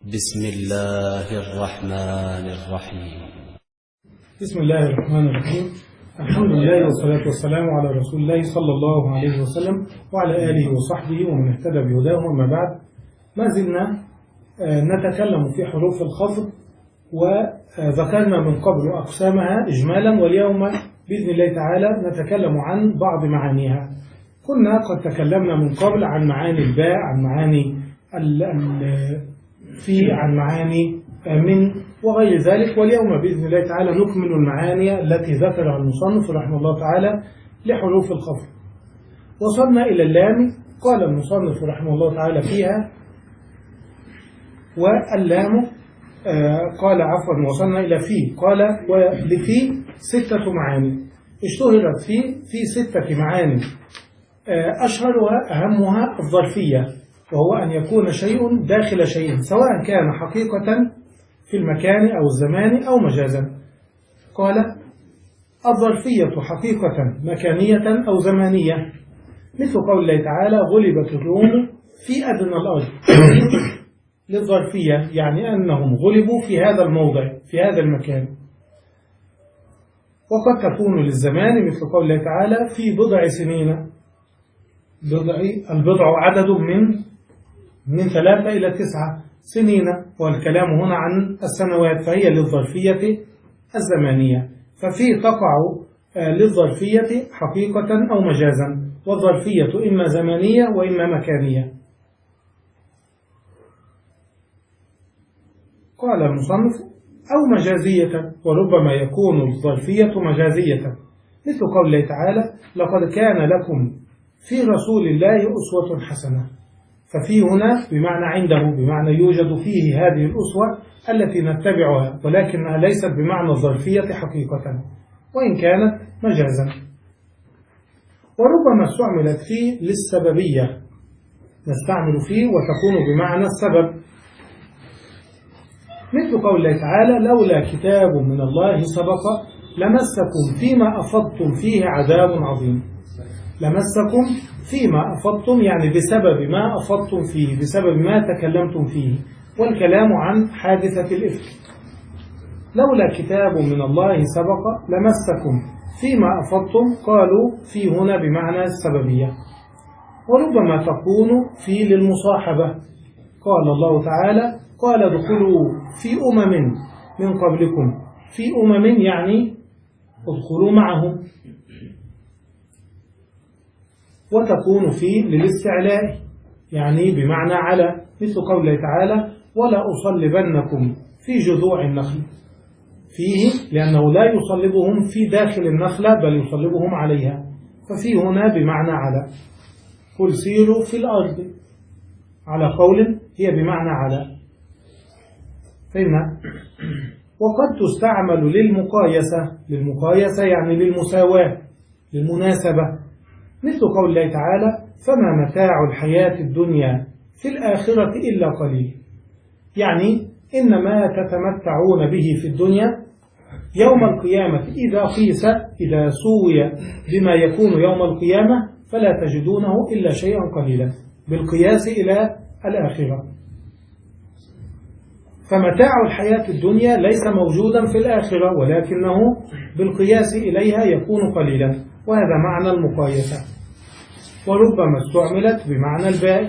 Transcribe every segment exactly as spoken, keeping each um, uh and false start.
بسم الله الرحمن الرحيم. بسم الله الرحمن الرحيم. الحمد لله والصلاة والسلام على رسول الله صلى الله عليه وسلم وعلى آله وصحبه ومن اهتدى بهداه. وما بعد، ما زلنا نتكلم في حروف الخفض، وذكرنا من قبل أقسامها إجمالا، واليوم بإذن الله تعالى نتكلم عن بعض معانيها. كنا قد تكلمنا من قبل عن معاني الباء، عن معاني ال في عن معاني من وغير ذلك، واليوم بإذن الله تعالى نكمل المعاني التي ذكرها المصنف رحمه الله تعالى لحروف الخفض. وصلنا إلى اللام. قال المصنف رحمه الله تعالى فيها، واللام قال عفوا وصلنا إلى في، قال ولفي ستة معاني اشتهرت في في ستة معاني، أشهرها أهمها الظرفية، وهو أن يكون شيء داخل شيء، سواء كان حقيقة في المكان أو الزمان أو مجازا. قال الظرفية حقيقة مكانية أو زمانية، مثل قول الله تعالى غلبت الروم في أدنى الأرض. للظرفية يعني أنهم غلبوا في هذا الموضع في هذا المكان. وقد تكون للزمان مثل قول الله تعالى في بضع سنين. بضع البضع عدد من من ثلاثة إلى تسعة سنين، والكلام هنا عن السنوات، فهي للظرفية الزمانية. ففي تقع للظرفية حقيقة أو مجازا، والظرفية إما زمانية وإما مكانية. قال المصنف أو مجازية، وربما يكون الظرفية مجازية، مثل قول الله تعالى لقد كان لكم في رسول الله أسوة حسنة. ففي هنا بمعنى عنده، بمعنى يوجد فيه هذه الأسوة التي نتبعها، ولكنها ليست بمعنى الظرفية حقيقة، وإن كانت مجازا. وربما استعملت فيه للسببية، نستعمل فيه وتكون بمعنى السبب، مثل قول الله تعالى لولا كتاب من الله سبق لمسكم فيما أفضتم فيه عذاب عظيم. لمسكم فيما أفضتم يعني بسبب ما أفضتم فيه، بسبب ما تكلمتم فيه، والكلام عن حادثة الإفك. لولا كتاب من الله سبق لمسكم فيما أفضتم، قالوا في هنا بمعنى السببية. وربما تكون في للمصاحبة. قال الله تعالى قال ادخلوا في أمم من قبلكم، في أمم يعني ادخلوا معهم. وتكون في للاستعلاء يعني بمعنى على، مثل قول الله تعالى ولا أصلبنكم في جذوع النخل، فيه لأنه لا يصلبهم في داخل النخلة بل يصلبهم عليها، ففي هنا بمعنى على. قل سيروا في الأرض، على قول هي بمعنى على. فهمنا؟ وقد تستعمل للمقايسة، للمقايسة يعني للمساواة، للمناسبة، مثل قول الله تعالى فما متاع الحياة الدنيا في الآخرة إلا قليل، يعني إنما تتمتعون به في الدنيا يوم القيامة إذا قيس، إذا سوي بما يكون يوم القيامة فلا تجدونه إلا شيئا قليلا، بالقياس إلى الآخرة. فمتاع الحياة الدنيا ليس موجودا في الآخرة، ولكنه بالقياس إليها يكون قليلا، وهذا معنى المقايسة. وربما استعملت بمعنى الباء،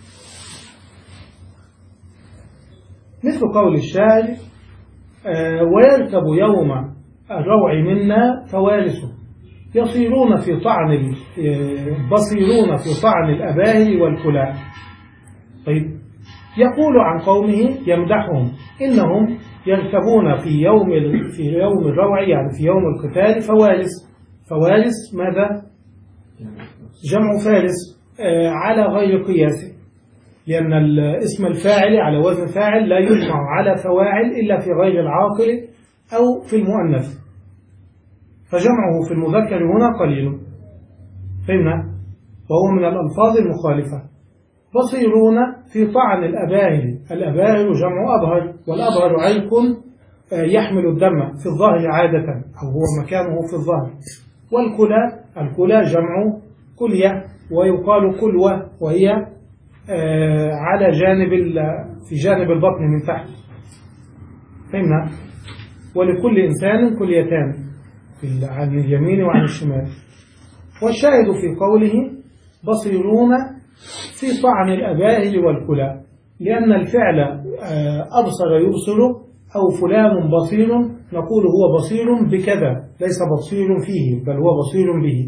مثل قول الشاعر آه ويركب يوم الروع منا فوارسه يصيرون في طعن بصيرون في طعن الأباهل والكلاء. طيب، يقول عن قومه يمدحهم إنهم يركبون في يوم في يوم الروع يعني في يوم القتال فوارس. فوارس ماذا؟ جمع فارس آه على غير قياسه، لأن اسم الفاعل على وزن فاعل لا يجمع على فواعل إلا في غير العاقل أو في المؤنث، فجمعه في المذكر هنا قليل. فهمنا؟ وهو من الألفاظ المخالفة. بصيرون في طعن الأباهل، الأباهل جمع أبهر، والأبهر عرق يحمل الدم في الظهر عادة، أو هو مكانه في الظهر. والكلى، الكلى جمع كلية، ويقال كلوة وهي على جانب في جانب البطن من تحت. فهمنا؟ ولكل إنسان كليتان عن اليمين وعن الشمال. والشاهد في قوله بصيرون في طعن الأباهل والكلى، لأن الفعل أبصر يبصر أو فلان بصير، نقول هو بصير بكذا، ليس بصير فيه بل هو بصير به.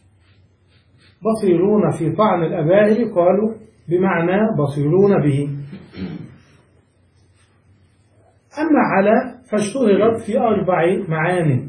بصيرون في طعن الأباهل قالوا بمعنى بصيرون به. أما على فاشتهرت في أربع معان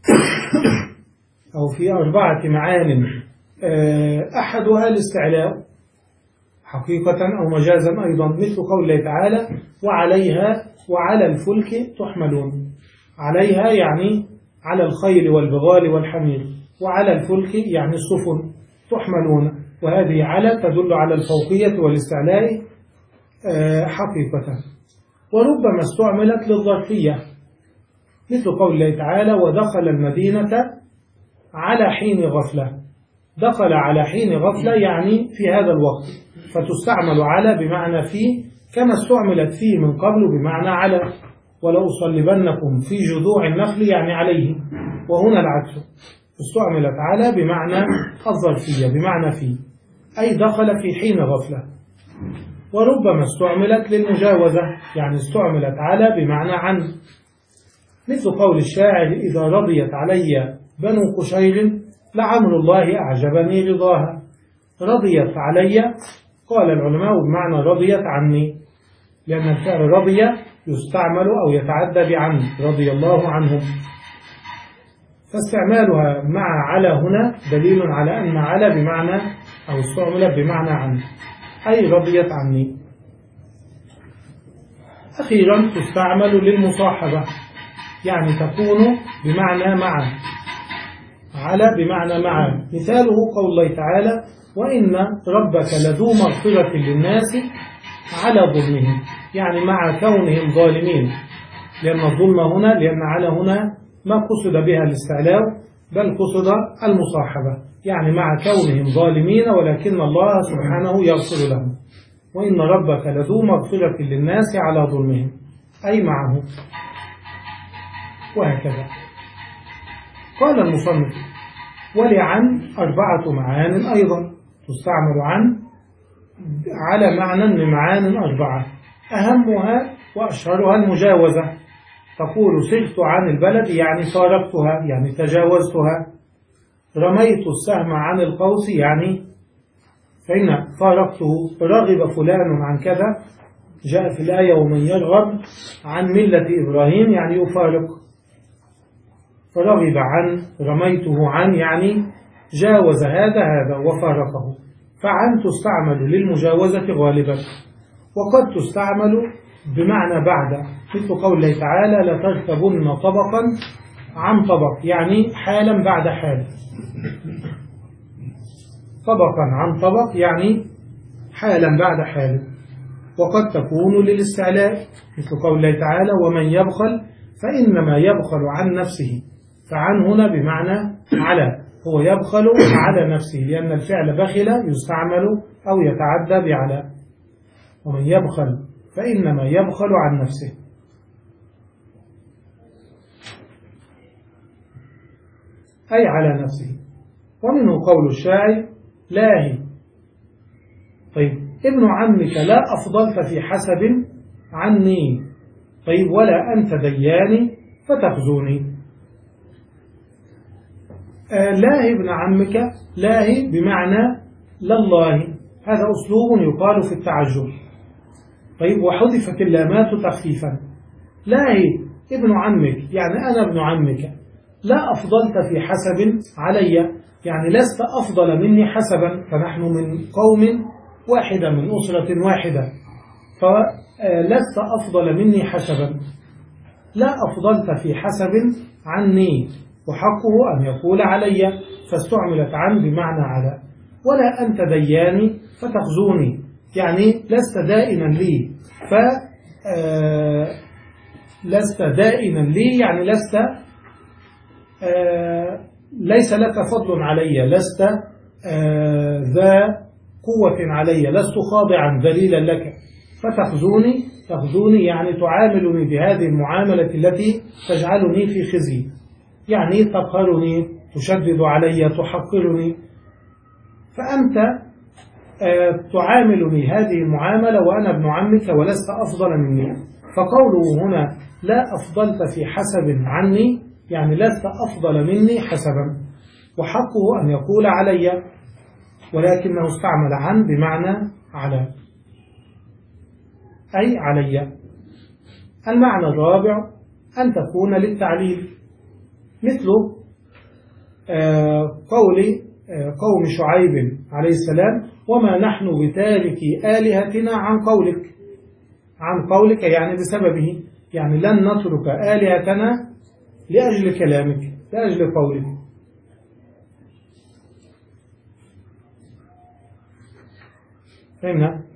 أو في أربعة معان، أحدها الاستعلاء حقيقة أو مجازا أيضا، مثل قول الله تعالى وعليها وعلى الفلك تحملون. عليها يعني على الخيل والبغال والحمير، وعلى الفلك يعني السفن تحملون، وهذه على تدل على الفوقية والاستعلاء حقيقة. وربما استعملت للظرفية، مثل قول الله تعالى ودخل المدينة على حين غفلة. دخل على حين غفلة يعني في هذا الوقت، فتستعمل على بمعنى في، كما استعملت في من قبل بمعنى على. ولو صلبنكم في جذوع النخل يعني عليه، وهنا العكس، استعملت على بمعنى الظرفية بمعنى في، أي دخل في حين غفلة. وربما استعملت للمجاوزة، يعني استعملت على بمعنى عن، مثل قول الشاعر إذا رضيت علي بنو قشير لعمر الله أعجبني رضاها. رضيت علي قال العلماء بمعنى رضيت عني، لأن الفعل رضي يستعمل أو يتعدى بعن، رضي الله عنهم. فاستعمالها مع على هنا دليل على أن على بمعنى أو استعملت بمعنى عن، أي رضيت عني. أخيرا تستعمل للمصاحبة، يعني تكون بمعنى مع، على بمعنى مع. مثاله قول الله تعالى وإن ربك لذو مغفرة للناس على ظلمهم، يعني مع كونهم ظالمين، لأن الظلم هنا، لأن على هنا ما قصد بها الاستعلاء بل قصد المصاحبة، يعني مع كونهم ظالمين ولكن الله سبحانه يغفر لهم. وإن ربك لذو مغفرة للناس على ظلمهم، أي معه. وهكذا قال المصنف ولعن أربعة معان أيضا، تستعمل عن على معنى من معان أربعة، أهمها وأشهرها المجاوزة. تقول سرت عن البلد يعني فارقتها، يعني تجاوزتها. رميت السهم عن القوس يعني فإن فارقته. رغب فلان عن كذا، جاء في الآية ومن يرغب عن ملة إبراهيم يعني يفارق. فرغب عن، رميته عن يعني جاوز هذا هذا وفارقه. فعن تستعمل للمجاوزة غالبا، وقد تستعمل بمعنى بعد، مثل قول الله تعالى لتركبن طبقا عن طبق، يعني حالا بعد حال. طبقا عن طبق يعني حالا بعد حال. وقد تكون للاستعلاء، مثل قول الله تعالى ومن يبخل فإنما يبخل عن نفسه. فعن هنا بمعنى على، هو يبخل على نفسه، لأن الفعل بخل يستعمل أو يتعدى بعلى. ومن يبخل فإنما يبخل عن نفسه. أي على نفسه. ومنه قول الشاعر لاهي. طيب ابن عمك لا أفضلت في حسب عني، طيب ولا أنت دياني فتخزوني. آه لاهي ابن عمك، لاهي بمعنى لله، هذا أسلوب يقال في التعجب. طيب وحذفت اللامات تخفيفا. لاهي ابن عمك يعني أنا ابن عمك. لا أفضلت في حسب علي، يعني لست أفضل مني حسبا، فنحن من قوم واحدة من أسرة واحدة، فلست أفضل مني حسبا. لا أفضلت في حسب عني، وحقه أن يقول علي، فاستعملت عن بمعنى على. ولا أنت دياني فتخزوني، يعني لست دائما لي، ف لست دائما لي يعني لست ليس لك فضل علي، لست ذا قوة علي، لست خاضعا ذليلا لك فتخزوني. تخزوني يعني تعاملني بهذه المعاملة التي تجعلني في خزي، يعني تقهرني، تشدد علي، تحقرني. فأنت تعاملني هذه المعاملة وأنا ابن عمك ولست أفضل مني. فقوله هنا لا أفضلت في حسب عني، يعني لست أفضل مني حسبا، وحقه أن يقول علي، ولكنه استعمل عن بمعنى على، أي علي. المعنى الرابع أن تكون للتعليل، مثل قول قوم شعيب عليه السلام وما نحن بتارك آلهتنا عن قولك. عن قولك يعني بسببه، يعني لن نترك آلهتنا لأجل كلامك، لأجل قولك. فهمنا؟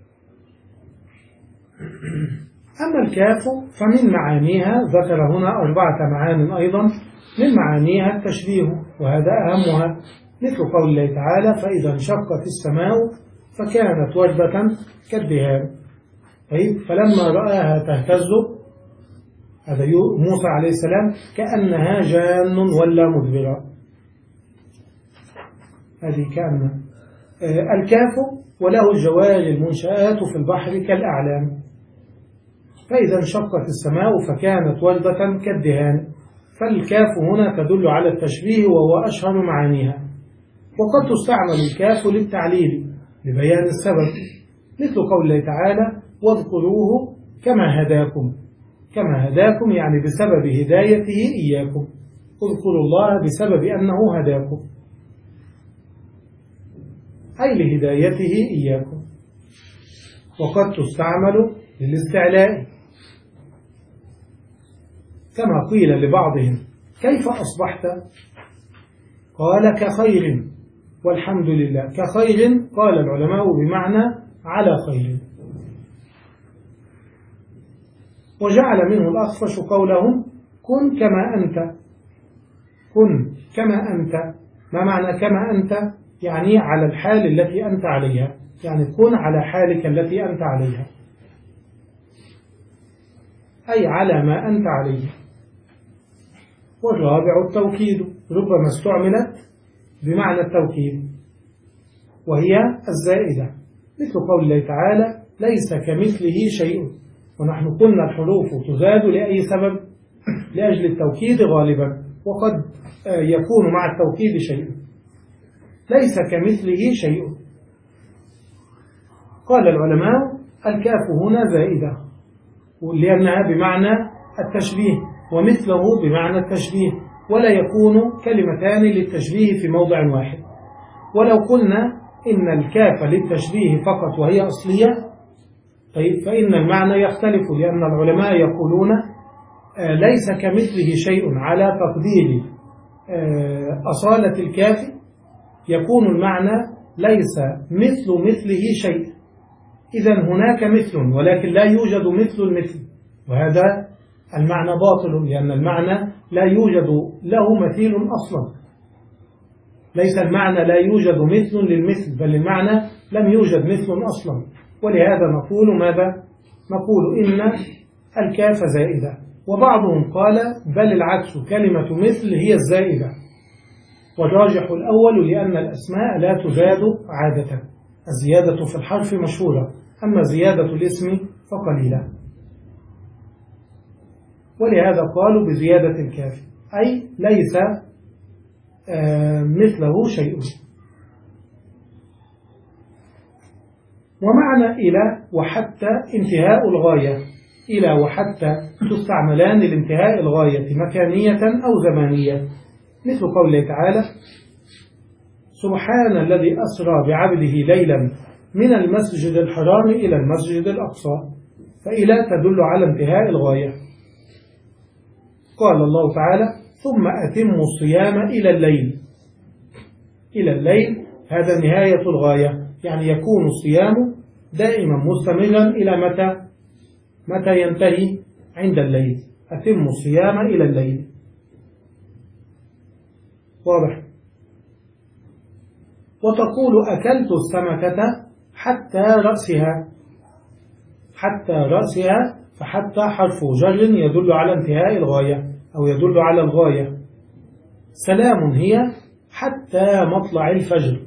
أما الكاف فمن معانيها ذكر هنا أربعة معان أيضا، من معانيها التشبيه وهذا أهمها، مثل قول الله تعالى فإذا انشقت السماء فكانت وردة كالدهان. فلما رآها تهتز، هذا موسى عليه السلام، كأنها جان ولا مدبرا. هذه كأن الكاف وله الجوار المنشآت في البحر كالأعلام. فإذا انشقت السماء فكانت وردة كالدهان، فالكاف هنا تدل على التشبيه وهو أشهر معانيها. وقد تستعمل الكاف للتعليل لبيان السبب، مثل قول الله تعالى واذكروه كما هداكم. كما هداكم يعني بسبب هدايته إياكم، اذكروا الله بسبب أنه هداكم، أي لهدايته إياكم. وقد تستعمل للاستعلاء، كما قيل لبعضهم كيف أصبحت؟ قال كخير والحمد لله. كخير قال العلماء بمعنى على خير. وجعل منه الأخفش قولهم كن كما أنت. كن كما أنت، ما معنى كما أنت؟ يعني على الحال التي أنت عليها، يعني كن على حالك التي أنت عليها، أي على ما أنت عليه. والرابع التوكيد، ربما استعملت بمعنى التوكيد وهي الزائدة، مثل قول الله تعالى ليس كمثله شيء. ونحن قلنا الحروف تزاد لأي سبب؟ لأجل التوكيد غالبا، وقد يكون مع التوكيد شيء. ليس كمثله شيء. قال العلماء الكاف هنا زائدة لأنها بمعنى التشبيه، ومثله بمعنى التشبيه، ولا يكون كلمتان للتشبيه في موضع واحد. ولو قلنا إن الكاف للتشبيه فقط وهي أصلية، طيب فإن المعنى يختلف، لأن العلماء يقولون ليس كمثله شيء على تقدير أصالة الكاف، يكون المعنى ليس مثل مثله شيء. إذن هناك مثل ولكن لا يوجد مثل المثل، وهذا المعنى باطل، لأن المعنى لا يوجد له مثيل أصلا. ليس المعنى لا يوجد مثل للمثل، بل المعنى لم يوجد مثل أصلا. ولهذا نقول ماذا؟ نقول إن الكاف زائدة. وبعضهم قال بل العكس، كلمة مثل هي الزائدة. والراجح الأول لأن الأسماء لا تزاد عادة، الزيادة في الحرف مشهورة، أما زيادة الاسم فقليلة. ولهذا قالوا بزيادة الكاف، أي ليس مثله شيء. ومعنى إلى وحتى انتهاء الغاية. إلى وحتى تستعملان لانتهاء الغاية مكانية أو زمانية، مثل قوله تعالى سبحان الذي أسرى بعبده ليلا من المسجد الحرام إلى المسجد الأقصى. فإلى تدل على انتهاء الغاية. قال الله تعالى ثم أتموا الصيام إلى الليل. إلى الليل هذا نهاية الغاية، يعني يكون الصيام دائما مستمرا إلى متى؟ متى ينتهي؟ عند الليل. أتموا الصيام إلى الليل. واضح؟ وتقول أكلت السمكة حتى رأسها، حتى رأسها، فحتى حرف جر يدل على انتهاء الغاية أو يدل على الغاية. سلام هي حتى مطلع الفجر،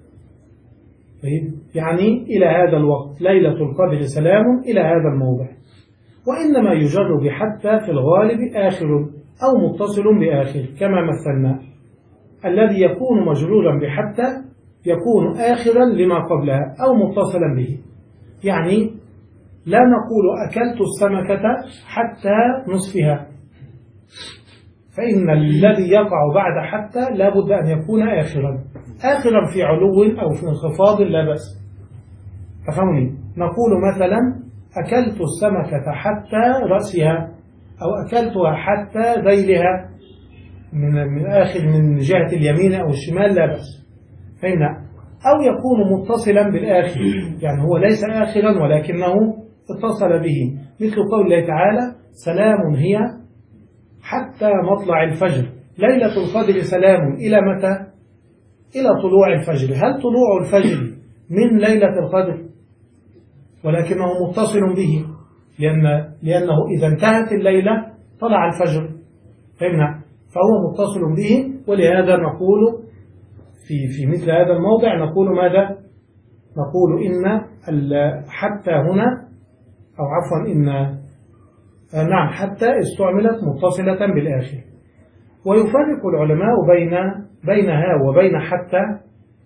يعني إلى هذا الوقت، ليلة القدر سلام إلى هذا الموضع. وإنما يجر بحتى في الغالب آخر أو متصل بآخر كما مثلنا. الذي يكون مجرورا بحتى يكون آخرا لما قبلها أو متصلا به. يعني لا نقول أكلت السمكة حتى نصفها، فإن الذي يقع بعد حتى لا بد أن يكون آخرا، آخرا في علو أو في انخفاض لا بأس. تفهمني؟ نقول مثلا أكلت السمكة حتى رأسها، أو أكلتها حتى ذيلها، من من آخر من جهة اليمين أو الشمال لا بأس. فهمنا؟ أو يكون متصلا بالآخر، يعني هو ليس آخرا ولكنه اتصل به، مثل قول الله تعالى سلام هي حتى مطلع الفجر. ليلة القدر سلام إلى متى؟ إلى طلوع الفجر. هل طلوع الفجر من ليلة القدر؟ ولكنه متصل به، لأن لأنه إذا انتهت الليلة طلع الفجر. فهمنا؟ فهو متصل به، ولهذا نقول في في مثل هذا الموضع نقول ماذا؟ نقول إن حتى هنا، أو عفوا إن نعم حتى استعملت متصلة بالآخر. ويفرق العلماء بين بينها وبين حتى،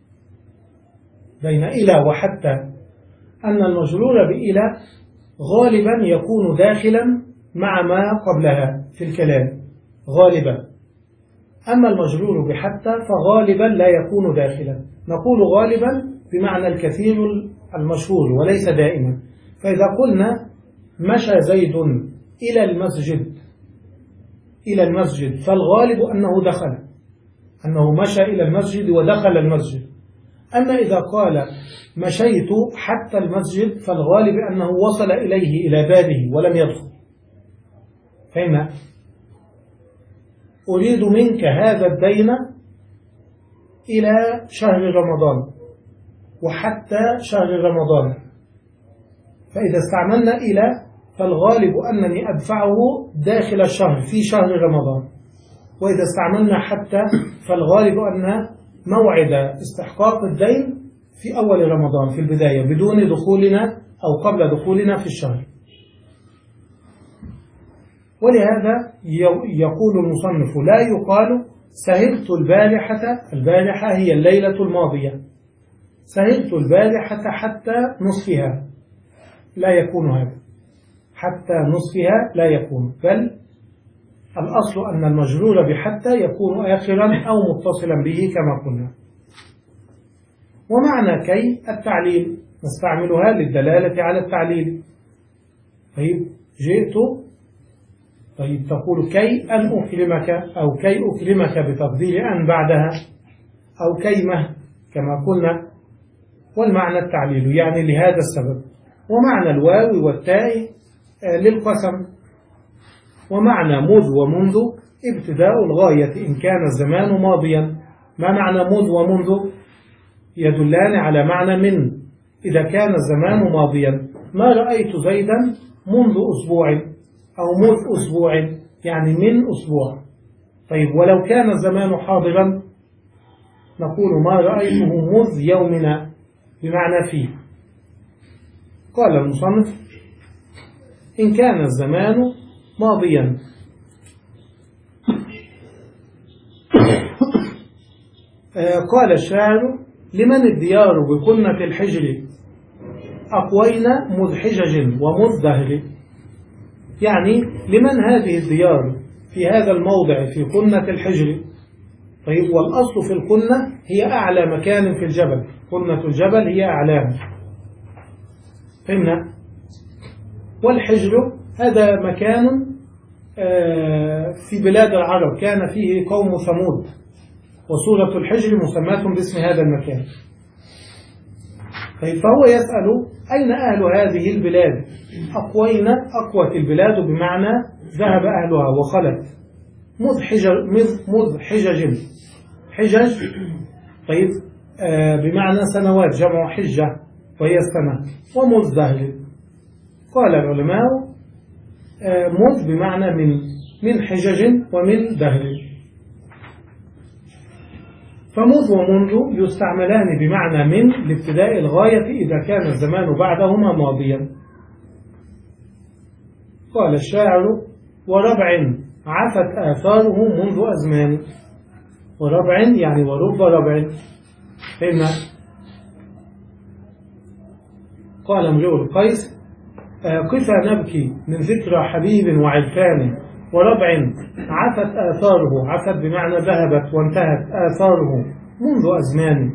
بين إلى وحتى، أن المجرور بإلى غالبا يكون داخلا مع ما قبلها في الكلام غالبا، أما المجرور بحتى فغالبا لا يكون داخلا. نقول غالبا بمعنى الكثير المشهور وليس دائما. فإذا قلنا مشى زيد إلى المسجد، إلى المسجد، فالغالب أنه دخل، أنه مشى إلى المسجد ودخل المسجد. أما إذا قال مشيت حتى المسجد فالغالب أنه وصل إليه إلى بابه ولم يدخل. فهمنا؟ أريد منك هذا الدين إلى شهر رمضان وحتى شهر رمضان. فإذا استعملنا إلى فالغالب أنني أدفعه داخل الشهر في شهر رمضان، وإذا استعملنا حتى فالغالب أن موعد استحقاق الدين في أول رمضان في البداية بدون دخولنا أو قبل دخولنا في الشهر. ولهذا يقول المصنف لا يقال سهرت البارحة، البارحة هي الليلة الماضية، سهرت البارحة حتى نصفها، لا يكون هذا، حتى نصفها لا يكون، بل الأصل أن المجرور بحتى يكون آخرا أو متصلا به كما قلنا. ومعنى كي التعليل، نستعملها للدلالة على التعليل. طيب جئت، طيب تقول كي أن أكرمك، أو كي أكرمك بتقدير أن بعدها، أو كيمة كما قلنا، والمعنى التعليل يعني لهذا السبب. ومعنى الواو والتاء للقسم. ومعنى مذ ومنذ ابتداء الغاية إن كان الزمان ماضيا. ما معنى مذ ومنذ؟ يدلان على معنى من. إذا كان الزمان ماضيا ما رأيت زيدا منذ أسبوع أو مذ أسبوع، يعني من أسبوع. طيب ولو كان الزمان حاضرا نقول ما رأيته مذ يومنا، بمعنى فيه. قال المصنف إن كان الزمان ماضيا قال الشاعر لمن الديار بكنة الحجر أقوينا مذ حجج ومذ دهر. يعني لمن هذه الديار في هذا الموضع في قنة الحجر. طيب والأصل في القنة هي أعلى مكان في الجبل، قنة الجبل هي أعلام. فهمنا؟ والحجر هذا مكان في بلاد العرب كان فيه قوم ثمود، وسورة الحجر مسماة باسم هذا المكان. طيب فهو يسأل أين أهل هذه البلاد؟ أقوينا، أقوت البلاد بمعنى ذهب أهلها وخلت. مذ حجج، مذ حجج، حجج. طيب بمعنى سنوات، جمع حجة وهي السنة، ومذ دهر. قال العلماء مذ بمعنى من من حجج ومن دهر. فمذ ومنذ يستعملان بمعنى من لابتداء الغاية إذا كان الزمان بعدهما ماضيا. قال الشاعر: وربع عفت آثاره منذ أزمان. وربع يعني ورب ربع. فهمنا؟ قال امرؤ القيس: قفا نبكي من ذكرى حبيب وعرفان، وربع عفت آثاره، عفت بمعنى ذهبت وانتهت آثاره منذ أزمان.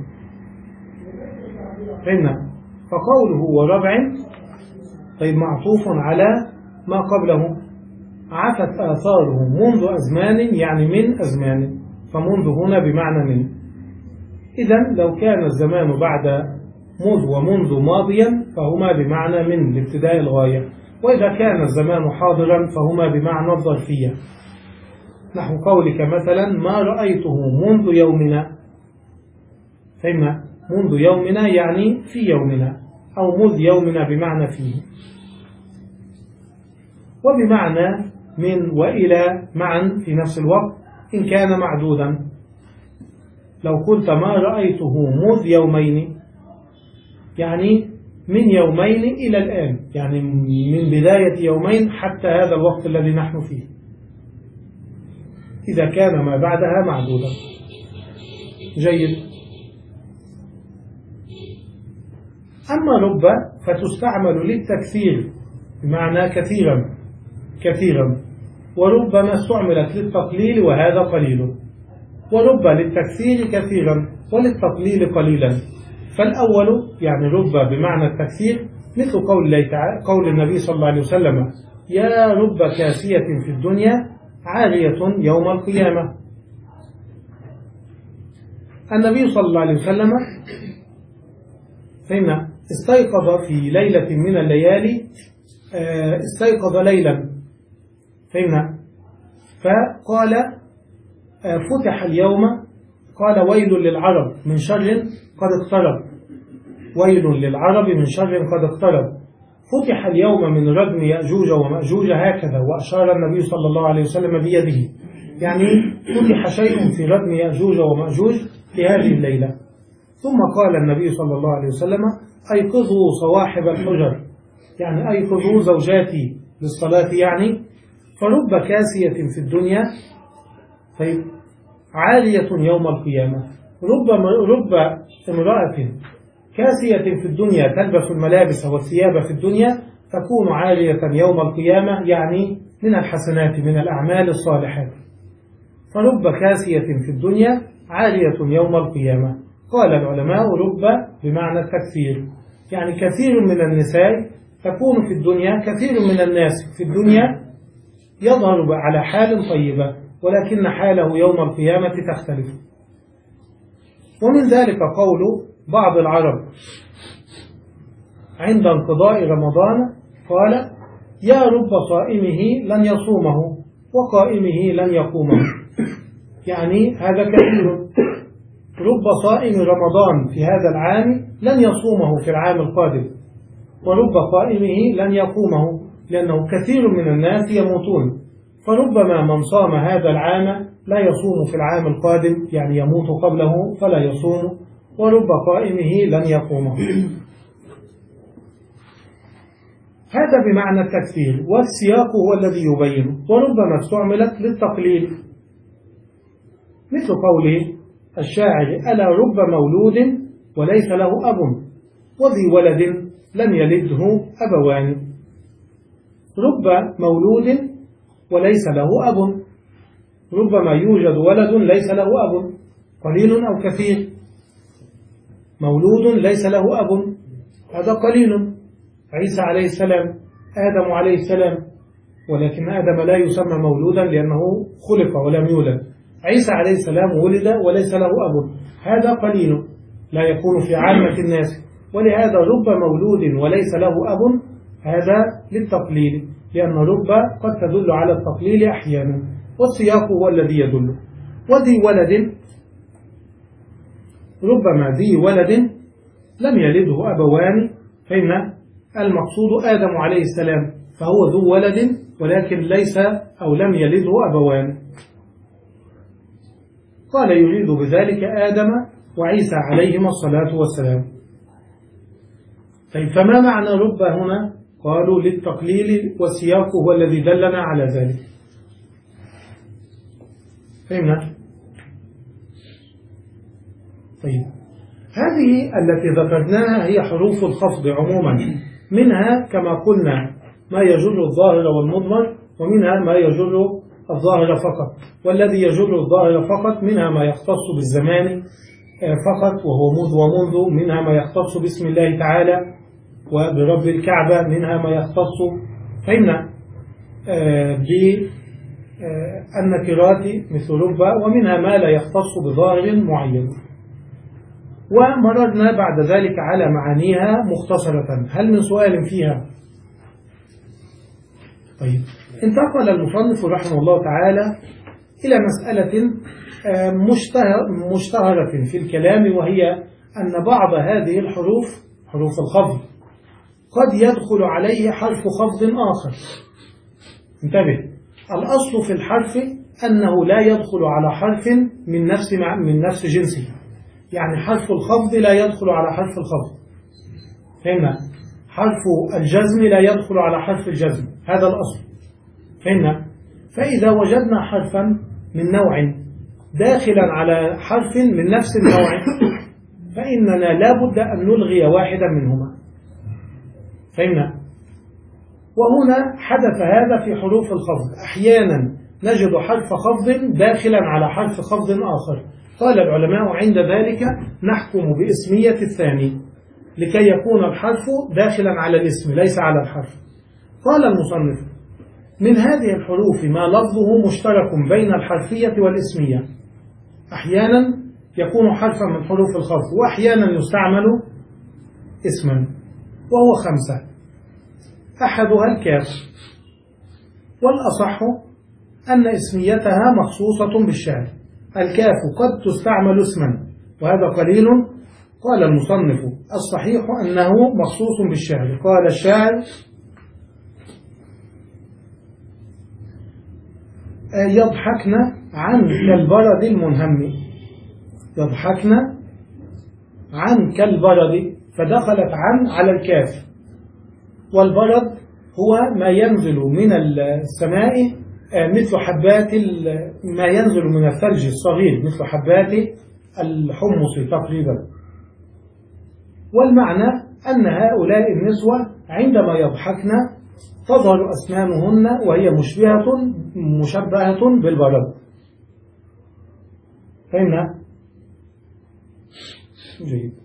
فهمنا؟ فقوله وربع طيب معطوف على ما قبله، عفت آثاره منذ أزمان يعني من أزمان، فمنذ هنا بمعنى من. إذن لو كان الزمان بعد مذ ومنذ ماضيا فهما بمعنى من لابتداء الغاية، وإذا كان الزمان حاضرا فهما بمعنى الظرفية، نحو قولك مثلا: ما رأيته منذ يومنا. فهمنا؟ منذ يومنا يعني في يومنا، أو مذ يومنا بمعنى فيه. وبمعنى من وإلى معا في نفس الوقت إن كان معدودا. لو قلت ما رأيته مذ يومين يعني من يومين إلى الآن، يعني من بداية يومين حتى هذا الوقت الذي نحن فيه، إذا كان ما بعدها معدودا. جيد. أما رب فتستعمل للتكثير بمعنى كثيرا كثيرا، وربما استعملت للتقليل وهذا قليل، ورب للتكثير كثيرا وللتقليل قليلا. فالأول يعني رب بمعنى التكثير مثل قول الله تعالى، قول النبي صلى الله عليه وسلم: يا رب كاسية في الدنيا عارية يوم القيامة. النبي صلى الله عليه وسلم فإن استيقظ في ليلة من الليالي، استيقظ ليلا، فإن فقال: فتح اليوم، قال: ويل للعرب من شر قد اقترب، ويل للعرب من شر قد اقترب، فتح اليوم من ردم يأجوج ومأجوج، هكذا، وأشار النبي صلى الله عليه وسلم بيده، يعني فتح شيء في ردم يأجوج ومأجوج في هذه الليلة. ثم قال النبي صلى الله عليه وسلم: أيقظوا صواحب الحجر، يعني أيقظوا زوجاتي للصلاة، يعني فرب كاسية في الدنيا طيب عالية يوم القيامة. رب رب امرأة كاسية في الدنيا تلبس الملابس والثياب في الدنيا تكون عالية يوم القيامة، يعني من الحسنات من الأعمال الصالحات. فرب كاسية في الدنيا عالية يوم القيامة. قال العلماء: رب بمعنى التكثير، يعني كثير من النساء تكون في الدنيا، كثير من الناس في الدنيا يظهر على حال طيبة، ولكن حاله يوم القيامة تختلف. ومن ذلك قول بعض العرب عند انقضاء رمضان قال: يا رب صائمه لن يصومه وقائمه لن يقومه، يعني هذا كثير، رب صائم رمضان في هذا العام لن يصومه في العام القادم، ورب قائمه لن يقومه، لأنه كثير من الناس يموتون، فربما من صام هذا العام لا يصوم في العام القادم، يعني يموت قبله فلا يصوم، ورب قائمه لن يقومه. هذا بمعنى التكثير، والسياق هو الذي يبين. وربما استعملت للتقليل مثل قوله الشاعر: ألا رب مولود وليس له أب، وذي ولد لم يلده أبوان. رب مولود وليس له أب، ربما يوجد ولد ليس له أب، قليل أو كثير. مولود ليس له أب هذا قليل، عيسى عليه السلام، آدم عليه السلام، ولكن آدم لا يسمى مولودا لأنه خلق ولم يولد. عيسى عليه السلام ولد وليس له أب، هذا قليل لا يكون في عامة الناس. ولهذا رب مولود وليس له أب هذا للتقليل، لأن رب قد تدل على التقليل أحيانا، والسياق هو الذي يدل. وذي ولد، ربما ذي ولد لم يلده أبوان، فإن المقصود آدم عليه السلام، فهو ذو ولد ولكن ليس أو لم يلده أبوان. قال يريد بذلك آدم وعيسى عليهما الصلاة والسلام. طيب فما معنى رب هنا؟ قالوا للتقليل، والسياق هو الذي دلنا على ذلك. فهمنا؟ طيب هذه التي ذكرناها هي حروف الخفض عموما، منها كما قلنا ما يجر الظاهر والمضمر، ومنها ما يجر الظاهر فقط، والذي يجر الظاهر فقط منها ما يختص بالزمان فقط وهو مذ ومنذ، منها ما يختص باسم الله تعالى وبرب الكعبة، منها ما يختص فهمنا بالنكرات مثل رب، ومنها ما لا يختص بظاهر معين. ومررنا بعد ذلك على معانيها مختصرة. هل من سؤال فيها؟ طيب انتقل المصنف رحمه الله تعالى إلى مسألة مشتهرة في الكلام، وهي أن بعض هذه الحروف حروف الخفض قد يدخل عليه حرف خفض آخر. انتبه، الأصل في الحرف أنه لا يدخل على حرف من نفس من نفس جنسه، يعني حرف الخفض لا يدخل على حرف الخفض، فهمنا؟ حرف الجزم لا يدخل على حرف الجزم، هذا الأصل، فهمنا؟ فإذا وجدنا حرفا من نوع داخلا على حرف من نفس النوع فإننا لا بد أن نلغي واحدا منهما، فهمنا؟ وهنا حدث هذا في حروف الخفض، أحيانا نجد حرف خفض داخلا على حرف خفض آخر. قال العلماء عند ذلك نحكم باسمية الثاني لكي يكون الحرف داخلا على الاسم ليس على الحرف. قال المصنف: من هذه الحروف ما لفظه مشترك بين الحرفية والاسمية، أحيانا يكون حرفا من حروف الخفض وأحيانا يستعمل اسما، وهو خمسة. أحدها الكاف، والأصح أن اسميتها مخصوصة بالشعر. الكاف قد تستعمل اسما وهذا قليل. قال المصنف: الصحيح أنه مخصوص بالشعر. قال الشاعر: يضحكن عن كالبرد المنهم، يضحكن عن كالبرد، فدخلت عن على الكاف. والبرد هو ما ينزل من السماء مثل حبات ما ينزل من الثلج الصغير مثل حبات الحمص تقريبا. والمعنى أن هؤلاء النسوة عندما يضحكن تظهر أسنانهن وهي مشبهة مشبهة بالبرد، فهمنا؟ جيد.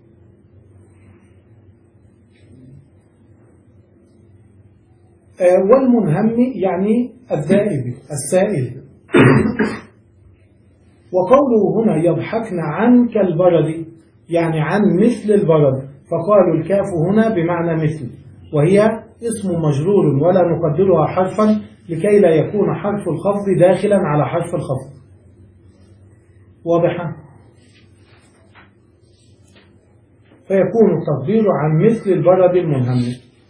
والمنهم يعني الذائب السائل. وقوله هنا يضحكن عن كالبرد يعني عن مثل البرد، فقالوا الكاف هنا بمعنى مثل، وهي اسم مجرور ولا نقدرها حرفا لكي لا يكون حرف الخفض داخلا على حرف الخفض. واضحة؟ فيكون التقدير عن مثل البرد المنهم.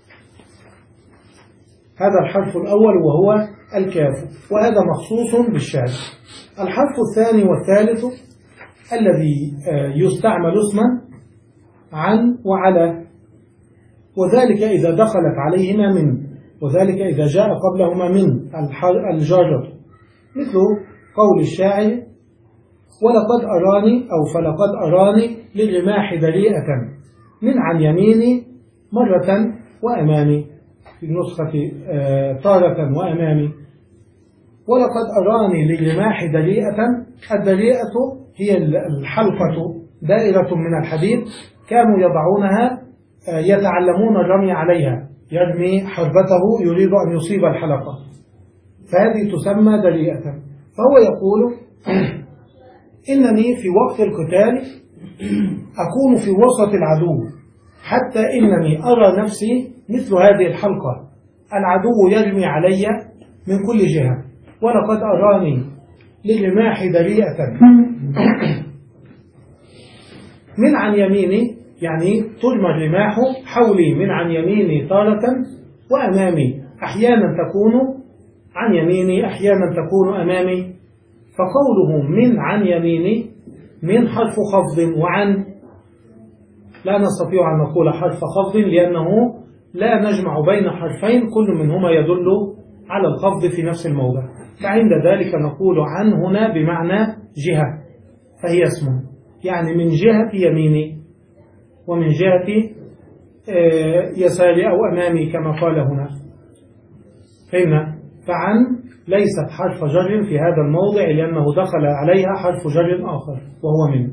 هذا الحرف الأول وهو الكاف، وهذا مخصوص بالشعر. الحرف الثاني والثالث الذي يستعمل اسما عن وعلى، وذلك إذا دخلت عليهما من، وذلك إذا جاء قبلهما من الجر، مثل قول الشاعر: ولقد أراني أو فلقد أراني للرماح بريئة من عن يميني مرة وأمامي، في نسخة طارة وأمامي. ولقد أراني للرماح دريئة، الدريئة هي الحلقة دائرة من الحديد كانوا يضعونها يتعلمون الرمي عليها، يرمي حربته يريد أن يصيب الحلقة، فهذه تسمى دريئة. فهو يقول: إنني في وقت القتال أكون في وسط العدو حتى إنني أرى نفسي مثل هذه الحلقة، العدو يرمي علي من كل جهة. ولقد أراني للرماح بريئة من عن يميني يعني ترمى الرماح حولي من عن يميني تارة وأمامي، أحيانا تكون عن يميني أحيانا تكون أمامي. فقوله من عن يميني من حرف خفض، وعن لا نستطيع أن نقول حرف خفض لأنه لا نجمع بين حرفين كل منهما يدل على الخفض في نفس الموضع، فعند ذلك نقول عن هنا بمعنى جهة، فهي اسم، يعني من جهة يميني ومن جهة يساري أو أمامي كما قال هنا. فهمنا؟ فعن ليست حرف جر في هذا الموضع لأنه دخل عليها حرف جر آخر وهو من.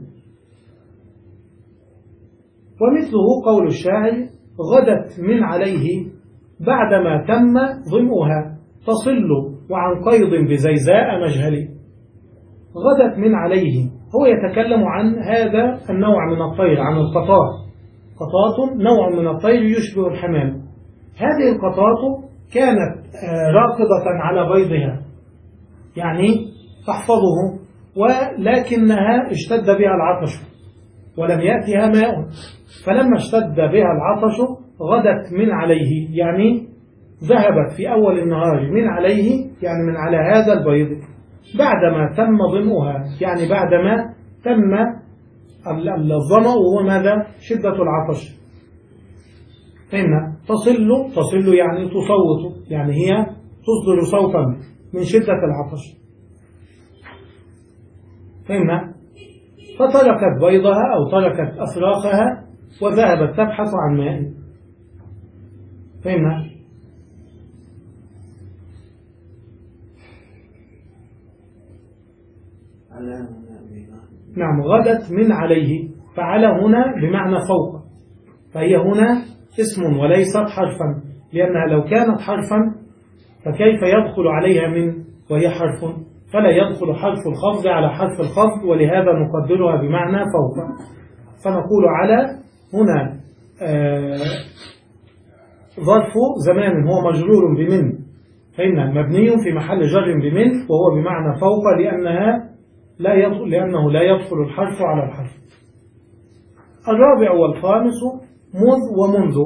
ومثله قول الشاعر غدت من عليه بعدما تم ظمؤها تصل وعن قيض بزيزاء مجهلي. غدت من عليه هو يتكلم عن هذا النوع من الطير، عن القطاط. قطاط نوع من الطير يشبه الحمام. هذه القطاط كانت راقدة على بيضها، يعني تحفظه، ولكنها اشتد بها العطش ولم يأتها ماء، فلما اشتد بها العطش غدت من عليه، يعني ذهبت في أول النهار من عليه، يعني من على هذا البيض، بعدما تم ظمؤها، يعني بعدما تم الظمأ وهو ماذا؟ شدة العطش. فهمنا؟ تصل تصل يعني تصوت، يعني هي تصدر صوتا من شدة العطش. فهمنا؟ فتركت بيضها أو تركت أفراخها وذهبت تبحث عن ماء. فهمنا؟ نعم، غدت من عليه، فعلى هنا بمعنى فوق، فهي هنا اسم وليست حرفا، لأنها لو كانت حرفا فكيف يدخل عليها من وهي حرف؟ فلا يدخل حرف الخفض على حرف الخفض، ولهذا نقدرها بمعنى فوق. فنقول على هنا آه ظرف زمان هو مجرور بمن، فإنه مبني في محل جر بمن وهو بمعنى فوق، لأنها لا يدخل لأنه لا يدخل الحرف على الحرف. الرابع والخامس مذ ومنذ.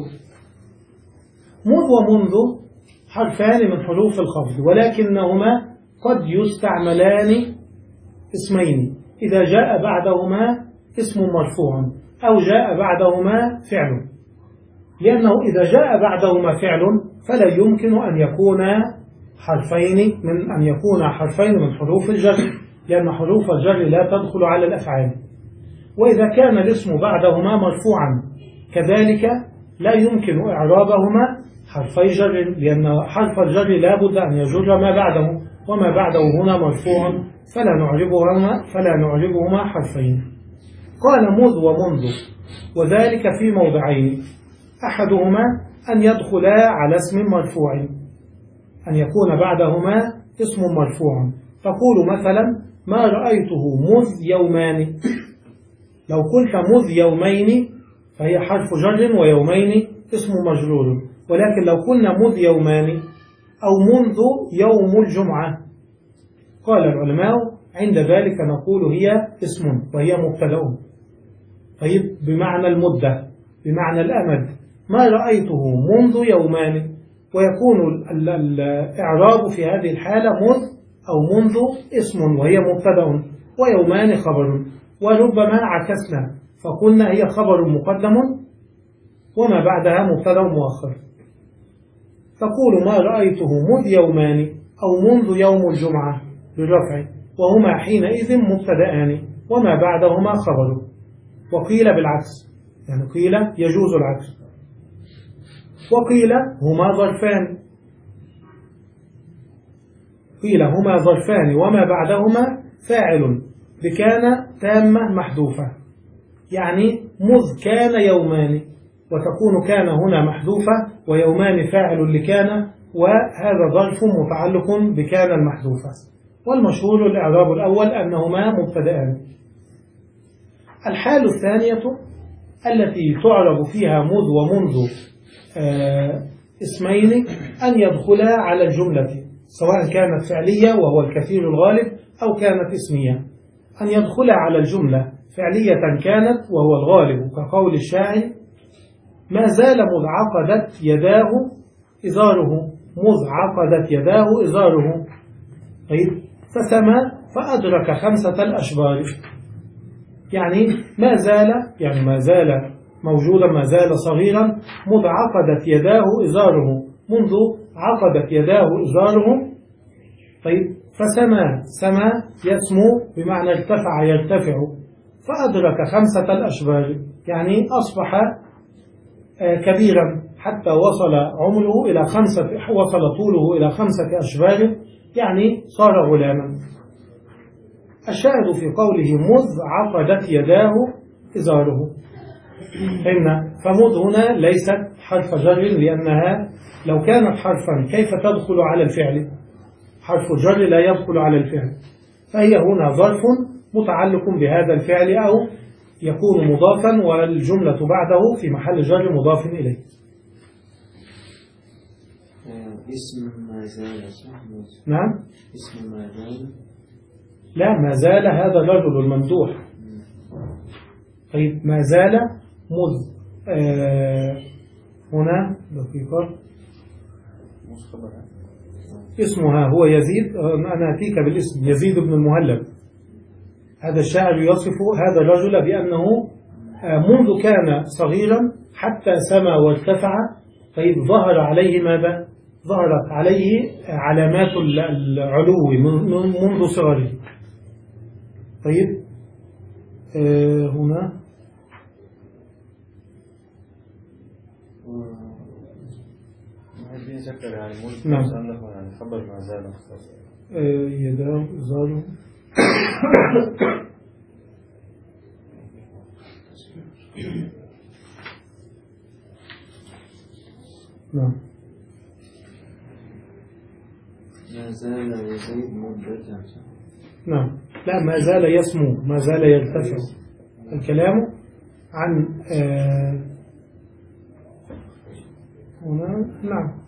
مذ ومنذ حرفان من حروف الخفض، ولكنهما قد يستعملان اسمين إذا جاء بعدهما اسم مرفوع أو جاء بعدهما فعل، لأنه إذا جاء بعدهما فعل فلا يمكن أن يكون حرفين من أن يكون حرفين من حروف الجر، لأن حروف الجر لا تدخل على الأفعال. وإذا كان الاسم بعدهما مرفوعا كذلك لا يمكن إعرابهما حرفي جر، لأن حرف الجر لا بد أن يجر ما بعده، وما بعده هنا مرفوع، فلا نعربهما فلا نعربهما حرفين. قال مذ ومنذ، وذلك في موضعين: أحدهما أن يدخلا على اسم مرفوع، أن يكون بعدهما اسم مرفوع، تقول مثلا ما رأيته مذ يومان. لو قلت مذ يومين فهي حرف جر ويومين اسم مجرور، ولكن لو قلنا مذ يومان أو منذ يوم الجمعة، قال العلماء عند ذلك نقول هي اسم وهي مبتدأ، طيب بمعنى المدة بمعنى الأمد. ما رأيته منذ يومان، ويكون الإعراب في هذه الحالة مذ أو منذ اسم وهي مبتدأ ويومان خبر، وربما عكسنا فقلنا هي خبر مقدم وما بعدها مبتدأ مؤخر. تقول ما رأيته مذ يومان أو منذ يوم الجمعة بالرفع، وهما حينئذ مبتدأان وما بعدهما خبر. وقيل بالعكس، يعني قيل يجوز العكس، وقيل هما ظرفان قيل هما ظرفان وما بعدهما فاعل بكان تامة محذوفة، يعني مذ كان يومان، وتكون كان هنا محذوفة ويومان فاعل لكان، وهذا ظرف متعلق بكان المحذوفة. والمشهور الإعراب الأول أنهما مبتدأان. الحال الثانية التي تعرب فيها مذ ومنذ آه اسمين أن يدخلا على الجملة، سواء كانت فعلية وهو الكثير الغالب أو كانت اسمية، أن يدخلا على الجملة فعلية كانت وهو الغالب، كقول الشاعر: ما زال مذ عقدت يداه إزاره، مذ عقدت يداه إزاره. طيب، فسما فأدرك خمسة الأشبار، يعني ما زال، يعني ما زال موجودا، ما زال صغيرا، مذ عقدت يداه إزاره، منذ عقدت يداه إزاره. طيب، فسما، سما يسمو بمعنى ارتفع يرتفع، فأدرك خمسة الأشبار، يعني أصبح كبيرا حتى وصل عمره إلى خمسة، وصل طوله إلى خمسة أشبار، يعني صار غلاما. الشاهد في قوله مذ عقدت يداه إزاره، فإن فمذ هنا ليست حرف جر، لأنها لو كانت حرفا كيف تدخل على الفعل؟ حرف الجر لا يدخل على الفعل، فهي هنا ظرف متعلق بهذا الفعل، أو يكون مضافا والجملة بعده في محل جر مضاف إليه. اسم ما زال. نعم، اسم ما زال. لا، ما زال هذا الرجل الممدوح. طيب، ما زال مذ آه هنا دقيقة، اسمها هو يزيد. أنا أتيك بالاسم يزيد بن المهلب. هذا الشاعر يصف هذا الرجل بأنه منذ كان صغيرا حتى سما وارتفع. طيب، ظهر عليه ماذا؟ ظهرت عليه علامات العلو منذ صغره. طيب، آه هنا نعم، يعني خبر ما زال يداه إزاره. نعم، ما زال يزيد مدة. نعم، لا، ما زال يسمو، ما زال يرتفع. الكلام عن آه هنا. نعم،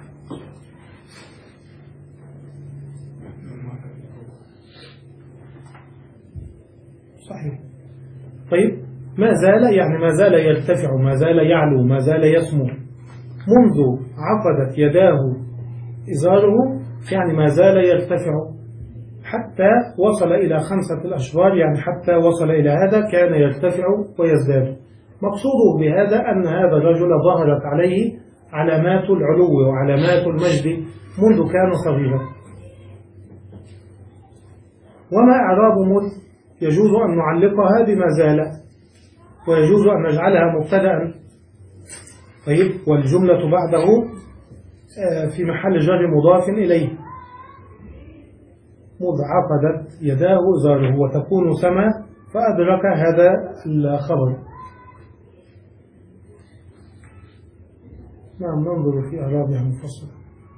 صحيح. طيب، ما زال يعني ما زال يرتفع، ما زال يعلو، ما زال يسمو. منذ عقدت يداه إزاره، يعني ما زال يرتفع حتى وصل إلى خمسة الأشبار، يعني حتى وصل إلى هذا كان يرتفع ويزداد. مقصوده بهذا أن هذا الرجل ظهرت عليه علامات العلو وعلامات المجد منذ كان صغيرا. وما إعراب مذ؟ يجوز أن نعلقها بما زال، ويجوز أن نجعلها مبتدأ. طيب، والجملة بعده في محل جر مضاف إليه. مذ عقدت يداه إزاره، وتكون سما فأدرك هذا الخبر. نعم، ننظر في إعرابها مفصلا.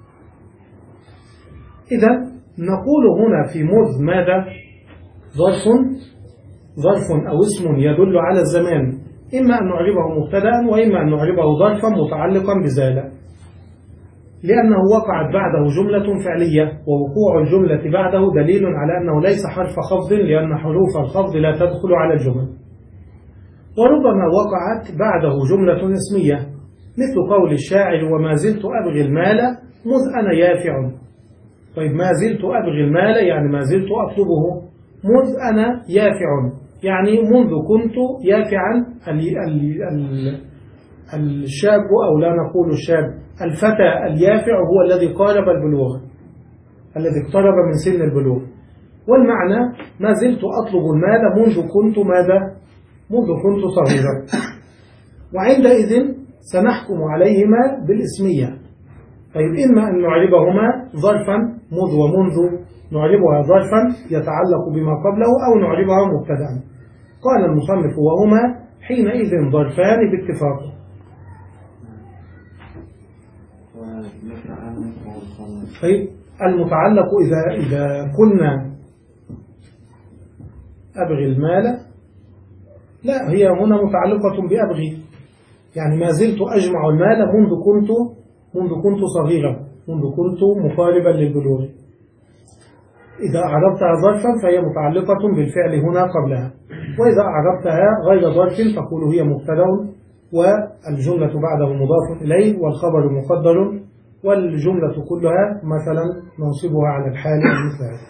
إذن نقول هنا في مذ ماذا؟ ظرف ظرف أو اسم يدل على الزمان، إما أن نعربه مبتدأ وإما أن نعربه ظرفا متعلقا بزال، لأنه وقعت بعده جملة فعلية، ووقوع الجملة بعده دليل على أنه ليس حرف خفض، لأن حروف الخفض لا تدخل على الجمل. وربما وقعت بعده جملة اسمية، مثل قول الشاعر: وما زلت أبغي المال مذ أنا يافع. طيب، ما زلت أبغي المال يعني ما زلت أطلبه، مذ أنا يافع يعني منذ كنت يافعا. الشاب، أو لا نقول الشاب، الفتى اليافع هو الذي قارب البلوغ، الذي اقترب من سن البلوغ. والمعنى ما زلت أطلب المال منذ كنت ماذا؟ منذ كنت صغيرا. وعندئذ سنحكم عليهما بالاسمية. طيب، إما أن نعربهما ظرفا مذ ومنذ، نعربها ظرفا يتعلق بما قبله، أو نعربها مبتدأ. قال المصنف: وهما حينئذ ظرفان باتفاق. طيب، المتعلق إذا إذا قلنا أبغي المال، لا، هي هنا متعلقة بأبغي، يعني ما زلت أجمع المال منذ كنت منذ كنت صغيرا، منذ كنت مقاربا للبلوغ. إذا أعربتها ظرفا فهي متعلقة بالفعل هنا قبلها، وإذا أعربتها غير ظرف تقول هي مبتدأ والجملة بعده مضاف إليه والخبر مقدر، والجملة كلها مثلا ننصبها على الحال مثل هذا.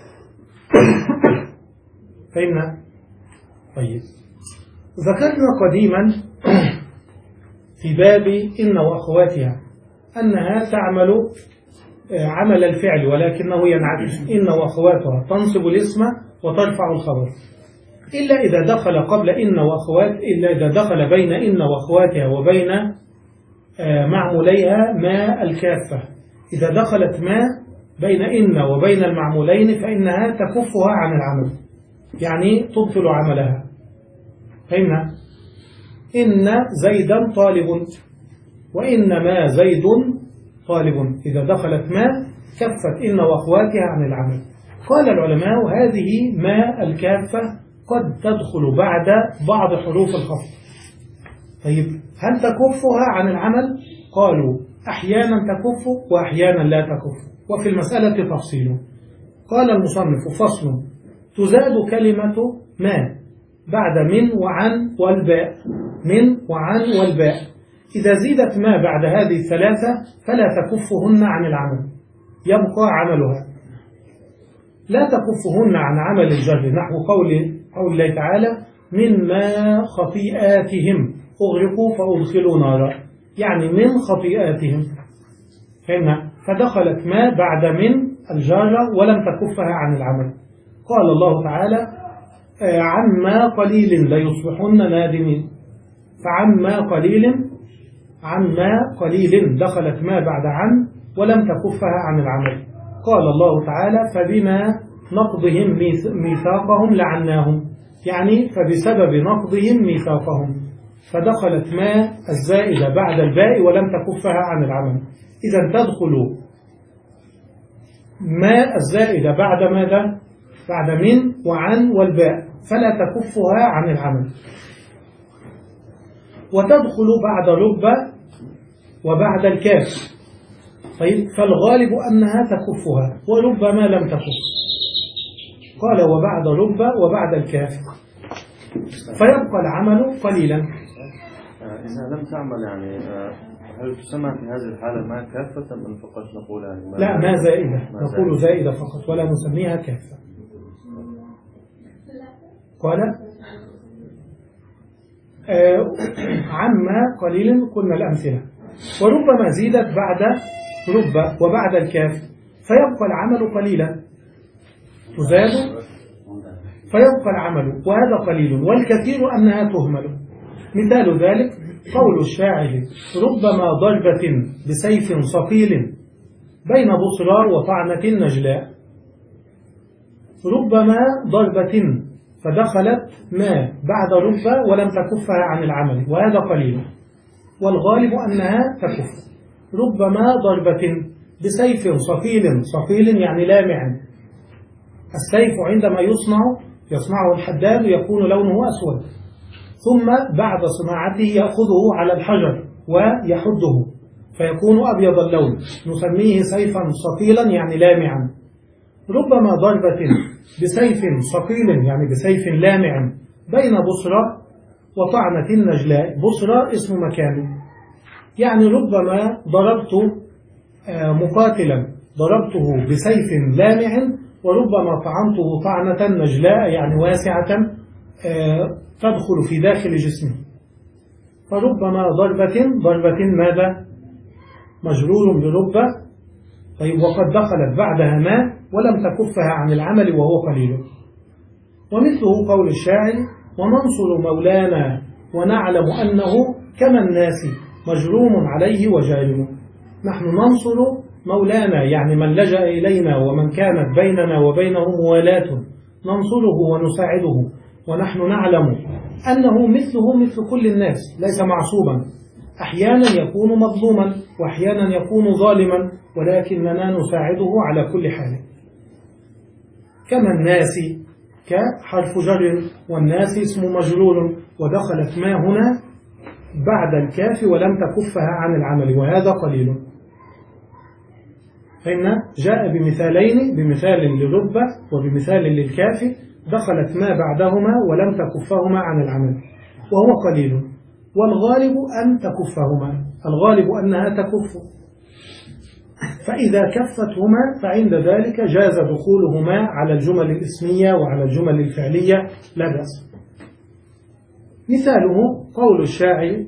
فهمنا؟ طيب، ذكرنا قديما في باب إن وأخواتها أنها تعمل عمل الفعل ولكنه ينعكس، إن وأخواتها تنصب الاسم وترفع الخبر، إلا إذا دخل قبل إن وأخوات إلا إذا دخل بين إن وأخواتها وبين معموليها ما الكافة. إذا دخلت ما بين إن وبين المعمولين فإنها تكفها عن العمل، يعني تبطل عملها. فهمنا؟ إن زيدا طالب، وإنما زيد طالب. إذا دخلت ما كفت إن وأخواتها عن العمل. قال العلماء هذه ما الكافة قد تدخل بعد بعض حروف الخفض. طيب، هل تكفها عن العمل؟ قالوا أحيانا تكف وأحيانا لا تكف، وفي المسألة تفصيل. قال المصنف فصل: تزاد كلمة ما بعد من وعن والباء، من وعن والباء. إذا زيدت ما بعد هذه الثلاثة فلا تكفهن عن العمل، يبقى عملها. لا تكفهن عن عمل الجر، نحو قول قول الله تعالى: مما خطيئاتهم أغرقوا فأدخلوا نارا، يعني من خطيئاتهم. فهمنا؟ فدخلت ما بعد من الجارة ولم تكفها عن العمل. قال الله تعالى: عما قليل ليصبحن نادمين. فعما قليل عما قليل دخلت ما بعد عن ولم تكفها عن العمل. قال الله تعالى: فبما نقضهم ميثاقهم لعناهم، يعني فبسبب نقضهم ميثاقهم. فدخلت ما الزائدة بعد الباء ولم تكفها عن العمل. إذا تدخل ما الزائدة بعد ماذا؟ بعد من وعن والباء، فلا تكفها عن العمل. وتدخل بعد رب وبعد الكاف. طيب، فالغالب أنها تكفها، وربما لم تكف. قال: وبعد رب وبعد الكاف، فيبقى العمل قليلا. إذا لم تعمل يعني هل تسمى في هذه الحالة ما كافة أم فقط نقول يعني ما لا، ما زائدة، نقول زائدة فقط ولا نسميها كافة. قال: آه عما قليل قلنا الأمثلة. وربما زيدت بعد رب وبعد الكاف فيبقى العمل قليلا، تزاد فيبقى العمل، وهذا قليل، والكثير أنها تهمل. مثال ذلك قول الشاعر: ربما ضربة بسيف صقيل بين بصرى وطعنة نجلاء. ربما ضربة فدخلت ما بعد رب ولم تكفها عن العمل، وهذا قليل، والغالب أنها تكف. ربما ضربة بسيف صقيل، صقيل يعني لامع. السيف عندما يصنع يصنعه الحداد يكون لونه أسود، ثم بعد صناعته يأخذه على الحجر ويحده فيكون أبيض اللون، نسميه سيفا صقيلا يعني لامعا. ربما ضربة بسيف صقيل يعني بسيف لامع بين بصرى وطعنة نجلاء. بصرى اسم مكان، يعني ربما ضربت مقاتلا ضربته بسيف لامع، وربما طعنته طعنة نجلاء يعني واسعة تدخل في داخل جسمه. فربما ضربة ضربة ماذا؟ مجرور بربة. طيب، وقد دخلت بعدها ما ولم تكفها عن العمل وهو قليل. ومثله قول الشاعر: وننصر مولانا ونعلم أنه كما الناس مجروم عليه وجارم. نحن ننصر مولانا يعني من لجأ إلينا ومن كانت بيننا وبينه موالاة، ننصره ونساعده، ونحن نعلم أنه مثله مثل كل الناس ليس معصوما، أحيانا يكون مظلوما وأحيانا يكون ظالما، ولكننا نساعده على كل حال. كما الناس كحرف جر، والناس اسم مجرور، ودخلت ما هنا بعد الكاف ولم تكفها عن العمل، وهذا قليل. فإن جاء بمثالين، بمثال لرب وبمثال للكاف، دخلت ما بعدهما ولم تكفهما عن العمل وهو قليل، والغالب أن تكفهما، الغالب أنها تكف، فإذا كفتهما فعند ذلك جاز دخولهما على الجمل الاسمية وعلى الجمل الفعلية لا بأس. مثاله قول الشاعر: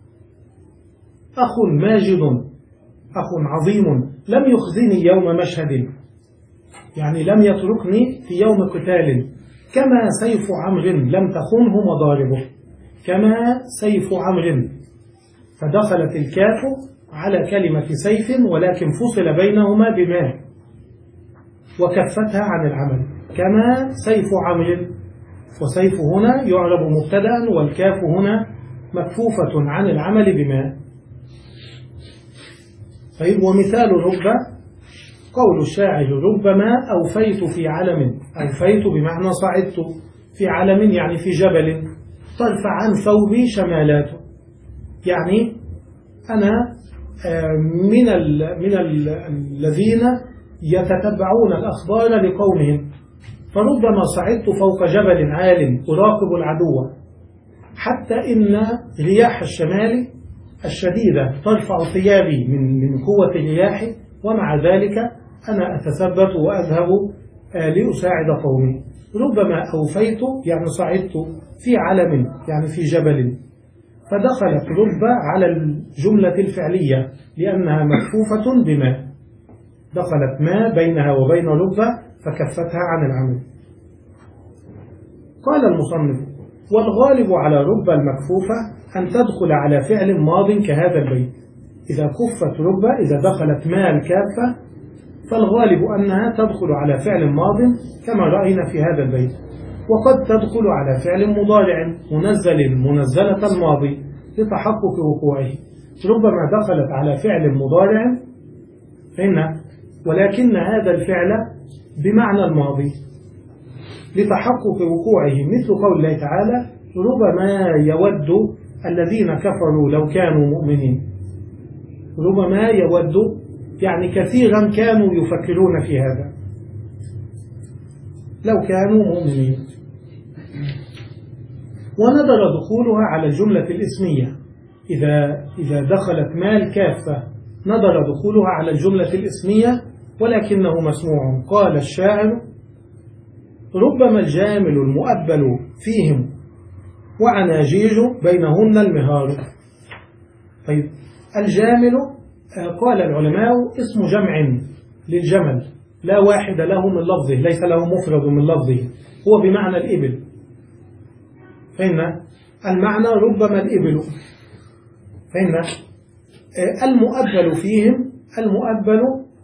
أخ ماجد أخ عظيم لم يخزني يوم مشهد، يعني لم يتركني في يوم قتال، كما سيف عمرو لم تخنه مضاربه، كما سيف عمرو، فدخلت الكاف على كلمة سيف ولكن فصل بينهما بما، وكفتها عن العمل، كما سيف عمرو، وسيف هنا يعرب مبتدأ والكاف هنا مكفوفة عن العمل بما. طيب، ومثال رب قول الشاعر: ربما أوفيت في علم، أوفيت بمعنى صعدت في علم يعني في جبل، ترفع عن ثوبي شمالاته، يعني أنا من ال من ال الذين يتتبعون الأخبار لقومهم، فربما صعدت فوق جبل عال أراقب العدو، حتى إن رياح الشمال الشديدة ترفع ثيابي من من قوة الرياح، ومع ذلك أنا أتثبت وأذهب لأساعد قومي. ربما أوفيت يعني صعدت في علم يعني في جبل، فدخلت رب على الجملة الفعلية لأنها مكفوفة بما، دخلت ما بينها وبين رب فكفتها عن العمل. قال المصنف: والغالب على رب المكفوفة أن تدخل على فعل ماض كهذا البيت. إذا كفت رب، إذا دخلت ما الكافة، فالغالب أنها تدخل على فعل ماض كما رأينا في هذا البيت، وقد تدخل على فعل مضارع منزل منزلة الماضي لتحقق وقوعه. ربما دخلت على فعل مضارع فإن ولكن هذا الفعل بمعنى الماضي لتحقق وقوعه، مثل قول الله تعالى: ربما يود الذين كفروا لو كانوا مؤمنين. ربما يود يعني كثيرا كانوا يفكرون في هذا لو كانوا مؤمنين. وندر دخولها على الجملة الاسمية، إذا إذا دخلت ما الكافة ندر دخولها على الجملة الاسمية ولكنه مسموع. قال الشاعر: ربما الجامل المؤبل فيهم وعناجيج بينهن المهار. طيب، الجامل قال العلماء اسم جمع للجمل، لا واحد له من لفظه، ليس له مفرد من لفظه، هو بمعنى الإبل. فإن المعنى ربما الإبل، فإن المؤبل فيهم المؤبل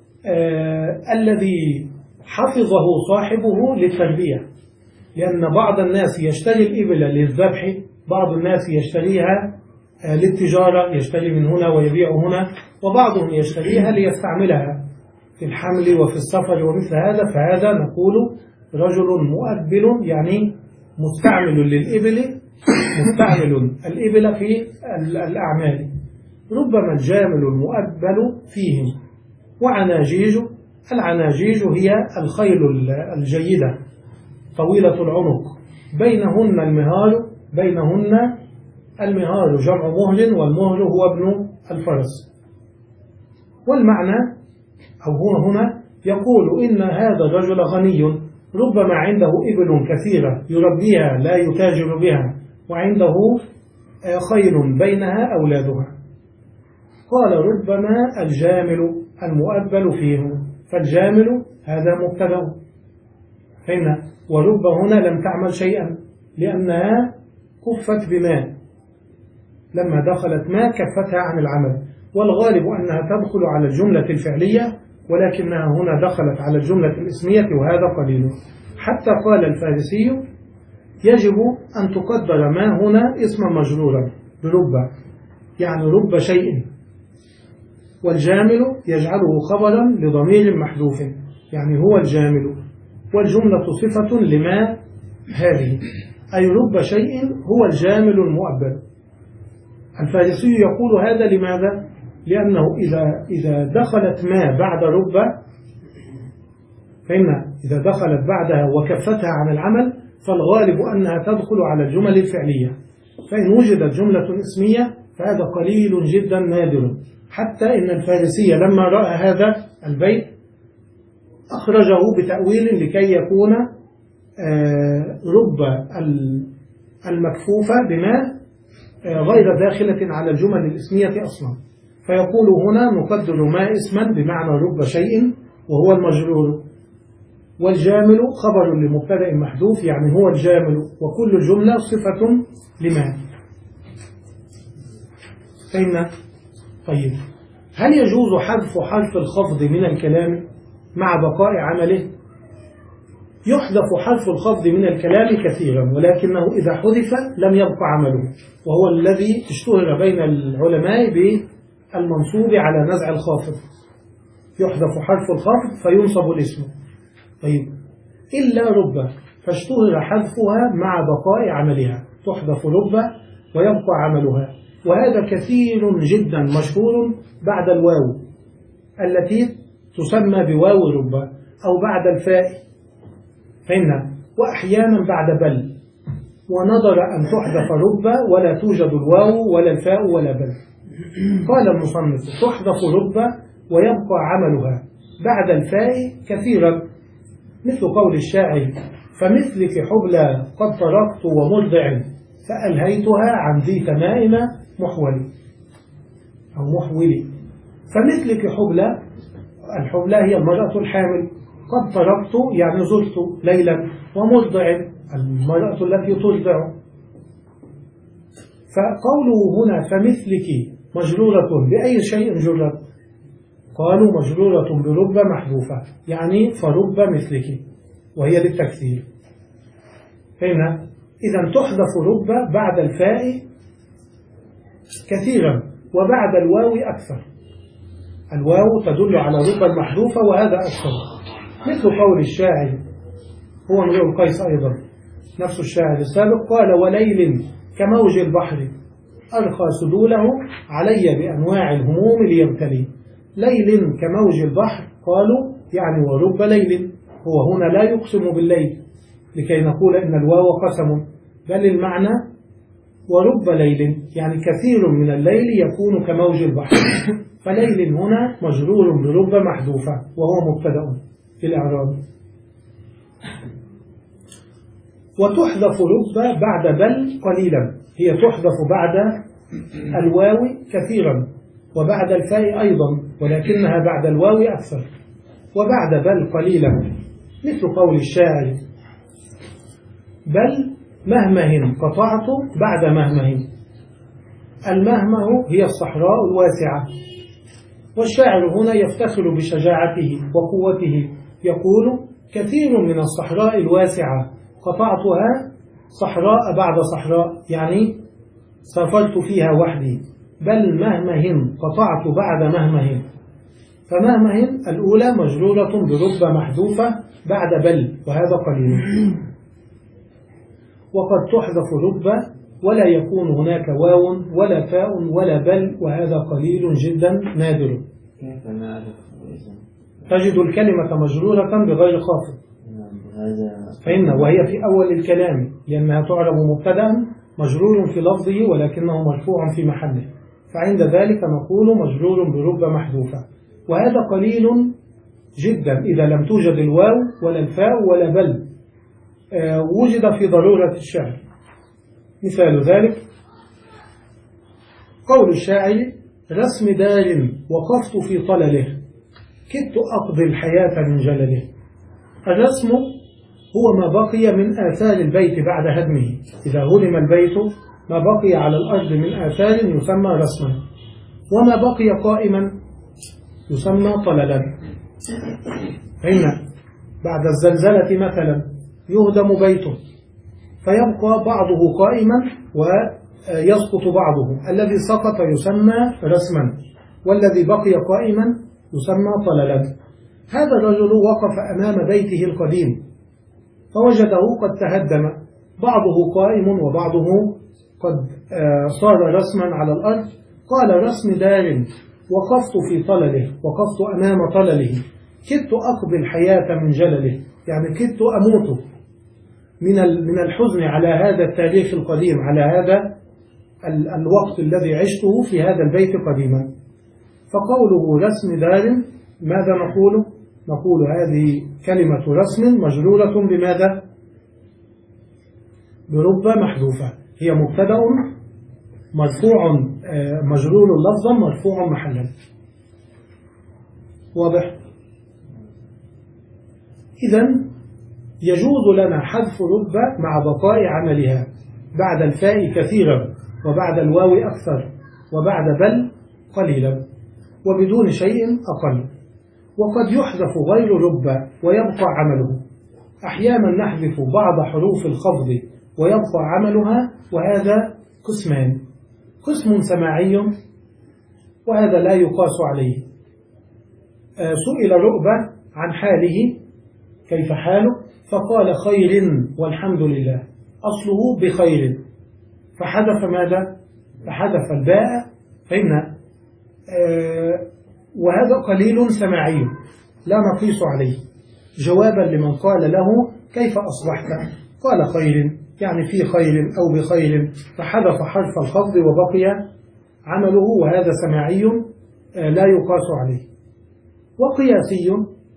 آه الذي حفظه صاحبه للتربية، لأن بعض الناس يشتري الإبل للذبح، بعض الناس يشتريها آه للتجارة، يشتري من هنا ويبيع هنا، وبعضهم يشتريها ليستعملها في الحمل وفي السفر ومثل هذا، فهذا نقول رجل مؤبل يعني مستعمل للإبل، مستعمل الإبل في الأعمال. ربما الجامل المؤبل فيهم وعناجيج. العناجيج هي الخيل الجيدة طويلة العنق، بينهن المهار، بينهن المهار جمع مهر، والمهر هو ابن الفرس. والمعنى أو هو هنا يقول إن هذا الرجل غني، ربما عنده إبل كثيرة يربيها لا يتاجر بها، وعنده خيل بينها أولادها. قال: ربما الجامل المؤبل فيهم، فالجامل هذا مبتدأ، فإن ورب هنا لم تعمل شيئا لأنها كفت بما، لما دخلت ما كفتها عن العمل، والغالب أنها تدخل على الجملة الفعلية ولكنها هنا دخلت على الجملة الاسمية، وهذا قليل. حتى قال الفارسي: يجب أن تقدر ما هنا اسما مجرورا برب، يعني رب شيء، والجامل يجعله خبرا لضمير محذوف، يعني هو الجامل، والجملة صفة لما هذه، أي رب شيء هو الجامل المؤبل. الفارسي يقول هذا لماذا؟ لأنه إذا إذا دخلت ما بعد رب، فإن إذا دخلت بعدها وكفتها عن العمل فالغالب أنها تدخل على الجمل الفعلية، فإن وجدت جملة اسمية فهذا قليل جدا نادر، حتى إن الفارسي لما رأى هذا البيت أخرجه بتأويل لكي يكون رب المكفوفة بما غير داخلة على الجمل الاسمية أصلا، فيقول هنا نقدر ما اسما بمعنى رب شيء وهو المجرور، والجامل خبر لمبتدأ محذوف يعني هو الجامل، وكل الجملة صفة لما. فهمنا؟ طيب، هل يجوز حذف حرف الخفض من الكلام مع بقاء عمله؟ يحذف حرف الخفض من الكلام كثيرا، ولكنه إذا حذف لم يبقى عمله، وهو الذي اشتهر بين العلماء بالمنصوب على نزع الخافض. يحذف حرف الخفض فينصب الاسم. طيب، إلا رب فاشتهر حذفها مع بقاء عملها، تحذف رب ويبقى عملها، وهذا كثير جدا مشهور بعد الواو التي تسمى بواو رب أو بعد الفاء، فإن وأحيانا بعد بل، ونظر أن تحذف رب ولا توجد الواو ولا الفاء ولا بل. قال المصنف تحذف رب ويبقى عملها بعد الفاء كثيرا، مثل قول الشاعر فمثلك حبلى قد تركت ومرضع فألهيتها عن ذي تمائم محولي أو محولي. فمثلك حبلى، الحبلى هي المرأة الحامل، قد تركت يعني زرت ليلا، ومرضع المرأة التي ترضع. فقوله هنا فمثلك مجرورة بأي شيء جرت؟ قالوا مجرورة برب محذوفة، يعني فرب مثلك، وهي للتكثير. فهمنا؟ إذا تحذف رب بعد الفاء كثيرا وبعد الواو أكثر. الواو تدل على رب المحذوفة وهذا أكثر، مثل قول الشاعر، هو امرؤ القيس أيضا نفس الشاعر السابق، قال وليل كموج البحر أرخى سدوله علي بأنواع الهموم ليبتلي. ليل كموج البحر قالوا يعني ورب ليل، هو هنا لا يقسم بالليل لكي نقول إن الواو قسم، بل المعنى ورب ليل يعني كثير من الليل يكون كموج البحر. فليل هنا مجرور برب محذوفة وهو مبتدأ في الإعراب. وتحذف رب بعد بل قليلا، هي تحذف بعد الواو كثيرا وبعد الفاء أيضا، ولكنها بعد الواو أكثر، وبعد بل قليلا، مثل قول الشاعر بل مهمه قطعت بعد مهمه. المهمه هي الصحراء الواسعة، والشاعر هنا يفتخر بشجاعته وقوته، يقول كثير من الصحراء الواسعة قطعتها صحراء بعد صحراء، يعني سافرت فيها وحدي. بل مهمه قطعت بعد مهمه، فمهمه الأولى مجرورة برب محذوفة بعد بل، وهذا قليل. وقد تحذف رب ولا يكون هناك واو ولا فاء ولا بل، وهذا قليل جدا نادر. تجد الكلمة مجرورة بغير خافض، فإن وهي في أول الكلام لأنها تعرب مبتدأ مجرور في لفظه ولكنه مرفوع في محله، فعند ذلك نقول مجرور برب محذوفة، وهذا قليل جدا إذا لم توجد الواو ولا الفاء ولا بل، آه وجد في ضرورة الشعر. مثال ذلك قول الشاعر رسم دار وقفت في طلله كدت أقضي الحياة من جلله. الرسم هو ما بقي من آثار البيت بعد هدمه، إذا هدم البيت ما بقي على الأرض من آثار يسمى رسما، وما بقي قائما يسمى طللا. فهنا بعد الزلزلة مثلا يهدم بيته فيبقى بعضه قائما ويسقط بعضه، الذي سقط يسمى رسما والذي بقي قائما يسمى طللا. هذا الرجل وقف أمام بيته القديم فوجده قد تهدم، بعضه قائم وبعضه قد صار رسما على الأرض. قال رسم دار وقفت في طلله، وقفت أمام طلله، كدت أقضي الحياة من جلله، يعني كدت أموت من من الحزن على هذا التاريخ القديم، على هذا الوقت الذي عشته في هذا البيت قديما. فقوله رسم دار، ماذا نقول؟ نقول هذه كلمة رسم مجرورة بماذا؟ برب محذوفة، هي مبتدأ مرفوع مجرور لفظا مرفوع محلا. واضح؟ إذن يجوز لنا حذف رب مع بقاء عملها بعد الفاء كثيرا، وبعد الواو أكثر، وبعد بل قليلا، وبدون شيء أقل. وقد يحذف غير رب ويبقى عمله، أحيانا نحذف بعض حروف الخفض ويبقى عملها، وهذا قسمان: قسم سماعي وهذا لا يقاس عليه. سئل رؤبة عن حاله كيف حاله، فقال خير والحمد لله، أصله بخير، فحذف ماذا؟ فحذف الباء، فإن آه وهذا قليل سماعي لا نقيس عليه، جوابا لمن قال له كيف أصبحت؟ قال خير، يعني في خير أو بخير، فحذف حرف الخفض وبقي عمله، وهذا سماعي آه لا يقاس عليه. وقياسي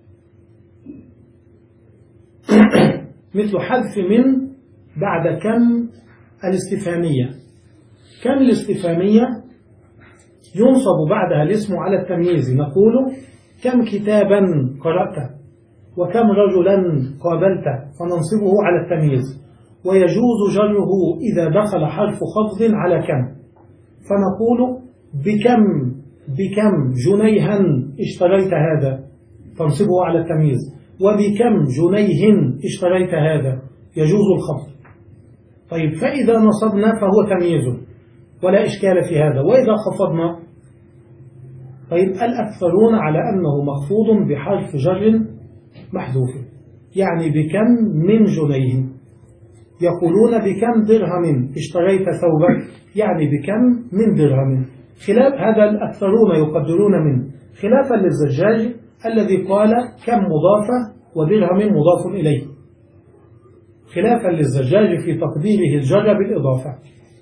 مثل حذف من بعد كم الاستفهامية. كم الاستفهامية ينصب بعدها الاسم على التمييز، نقول كم كتابا قرأت، وكم رجلا قابلت، فننصبه على التمييز. ويجوز جره إذا دخل حرف خفض على كم، فنقول بكم بكم جنيها اشتريت هذا، تنصبه على التمييز. وبكم جنيه اشتريت هذا، يجوز الخفض. طيب، فإذا نصبنا فهو تمييز ولا إشكال في هذا، وإذا خفضنا طيب الأكثرون على أنه مخفوض بحرف جر محذوف، يعني بكم من جنيه. يقولون بكم درهم اشتريت ثوبك، يعني بكم من درهم. خلاف هذا الأكثرون يقدرون منه، خلافا للزجاج الذي قال كم مضافة ودرهم مضاف إليه، خلافا للزجاج في تقديره الجر بالإضافة.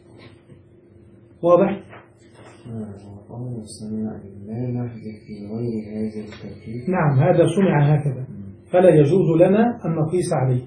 واضح؟ نعم، هذا سمع هكذا، فلا يجوز لنا أن نقيس عليه.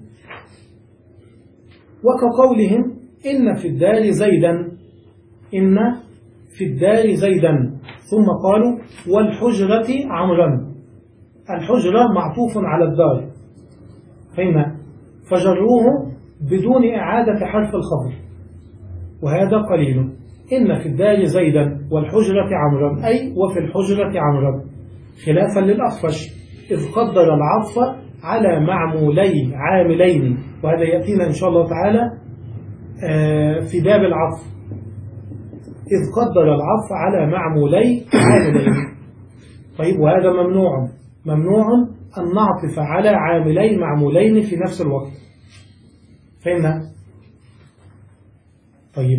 وكقولهم إن في الدار زيدا، إن في الدار زيدا، ثم قالوا والحجرة عمرا. الحجرة معطوف على الدار، فإن فجروه بدون إعادة حرف الخفض، وهذا قليل. إن في الدار زيدا والحجرة عمرا، أي وفي الحجرة عمرا، خلافا للأخفش إذ قدر العطف على معمولي عاملين، وهذا يأتينا إن شاء الله تعالى في باب العطف، إذ قدر العطف على معمولي عاملين. طيب، وهذا ممنوع، ممنوع أن نعطف على عاملين معمولين في نفس الوقت، فهمنا؟ طيب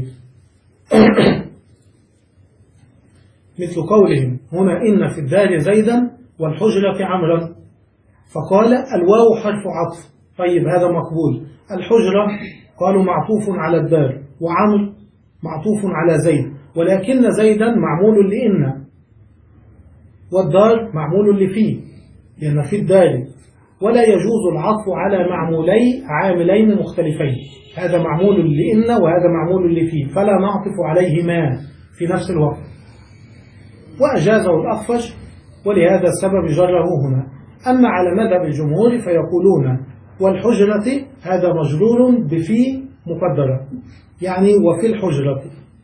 مثل قولهم هنا إن في الدار زيدا والحجرة عمرا، فقال الواو حرف عطف، طيب هذا مقبول. الحجرة قالوا معطوف على الدار، وعمر معطوف على زيد، ولكن زيدا معمول لإن، والدار معمول لفيه، لأن في الدار، ولا يجوز العطف على معمولي عاملين مختلفين، هذا معمول لإن وهذا معمول لفيه، فلا نعطف عليهما في نفس الوقت. وأجازه الأخفش، ولهذا السبب جره هنا. أما على مذهب الجمهور فيقولون والحجرة هذا مجرور بفي مقدرة، يعني وفي الحجرة.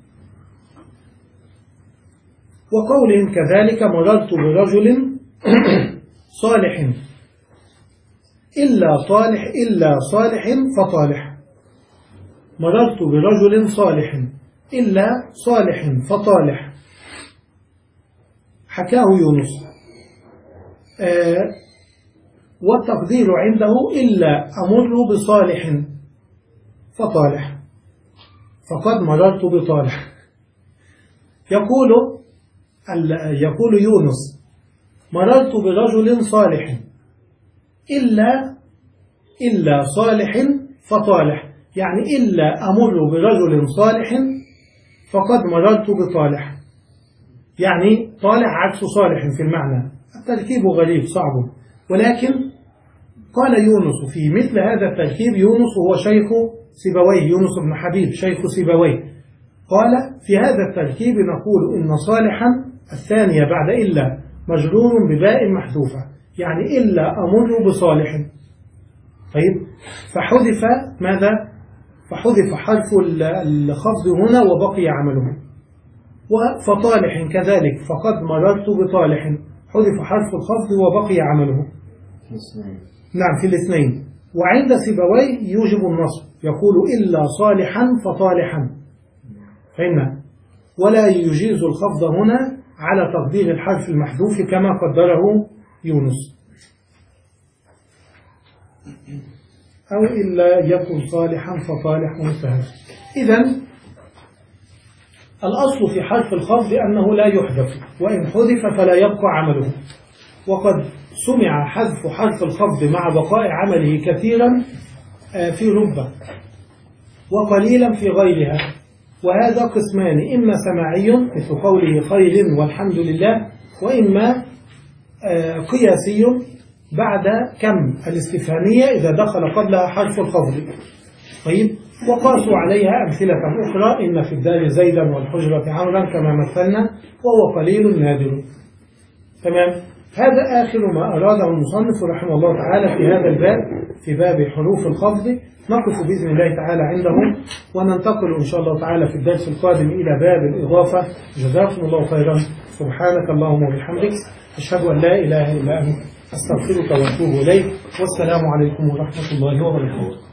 وقولهم كذلك مررت برجل صالح إلا صالح إلا صالح فطالح، مررت برجل صالح إلا صالح فطالح، حكاه يونس. آه والتقدير عنده إلا أمر بصالح فطالح، فقد مررت بطالح. يقول يقول يونس مررت برجل صالح إلا إلا صالح فطالح، يعني إلا أمر برجل صالح فقد مررت بطالح، يعني طالح عكس صالح في المعنى. التركيب غريب صعب، ولكن قال يونس في مثل هذا التركيب، يونس هو شيخ سيبويه، يونس بن حبيب شيخ سيبويه، قال في هذا التركيب نقول إن صالحا الثانية بعد إلا مجرور بباء محذوفة، يعني إلا أمر بصالح. طيب، فحذف ماذا؟ فحذف حرف الخفض هنا وبقي عمله. وفطالح كذلك، فقد مررت بطالح، حذف حرف الخفض وبقي عمله. نعم في الاثنين. وعند سيبويه يوجب النصب، يقول إلا صالحا فطالحا، فإن ولا يجيز الخفض هنا على تقدير الحرف المحذوف كما قدره يونس، أو إلا يكن صالحا فطالح منتهى. إذن الأصل في حرف الخفض أنه لا يحذف، وإن حذف فلا يبقى عمله. وقد سمع حذف حرف الخفض مع بقاء عمله كثيرا في ربة وقليلا في غيرها، وهذا قسمان، إما سماعي مثل قوله خير والحمد لله، وإما قياسي بعد كم الاستفهامية إذا دخل قبلها حرف الخفض. طيب، وقاسوا عليها أمثلة أخرى، إن في الدار زيدا والحجرة عمرا كما مثلنا، وهو قليل نادر. تمام. هذا آخر ما أراده المصنف رحمه الله تعالى في هذا الباب، في باب حروف الخفض. نقف بإذن الله تعالى عنده، وننتقل إن شاء الله تعالى في الدرس القادم إلى باب الإضافة. جزاكم الله خيرا. سبحانك اللهم وبحمدك، أشهد أن لا إله إلا أنت، أستغفرك وأتوب إليك، والسلام عليكم ورحمة الله وبركاته.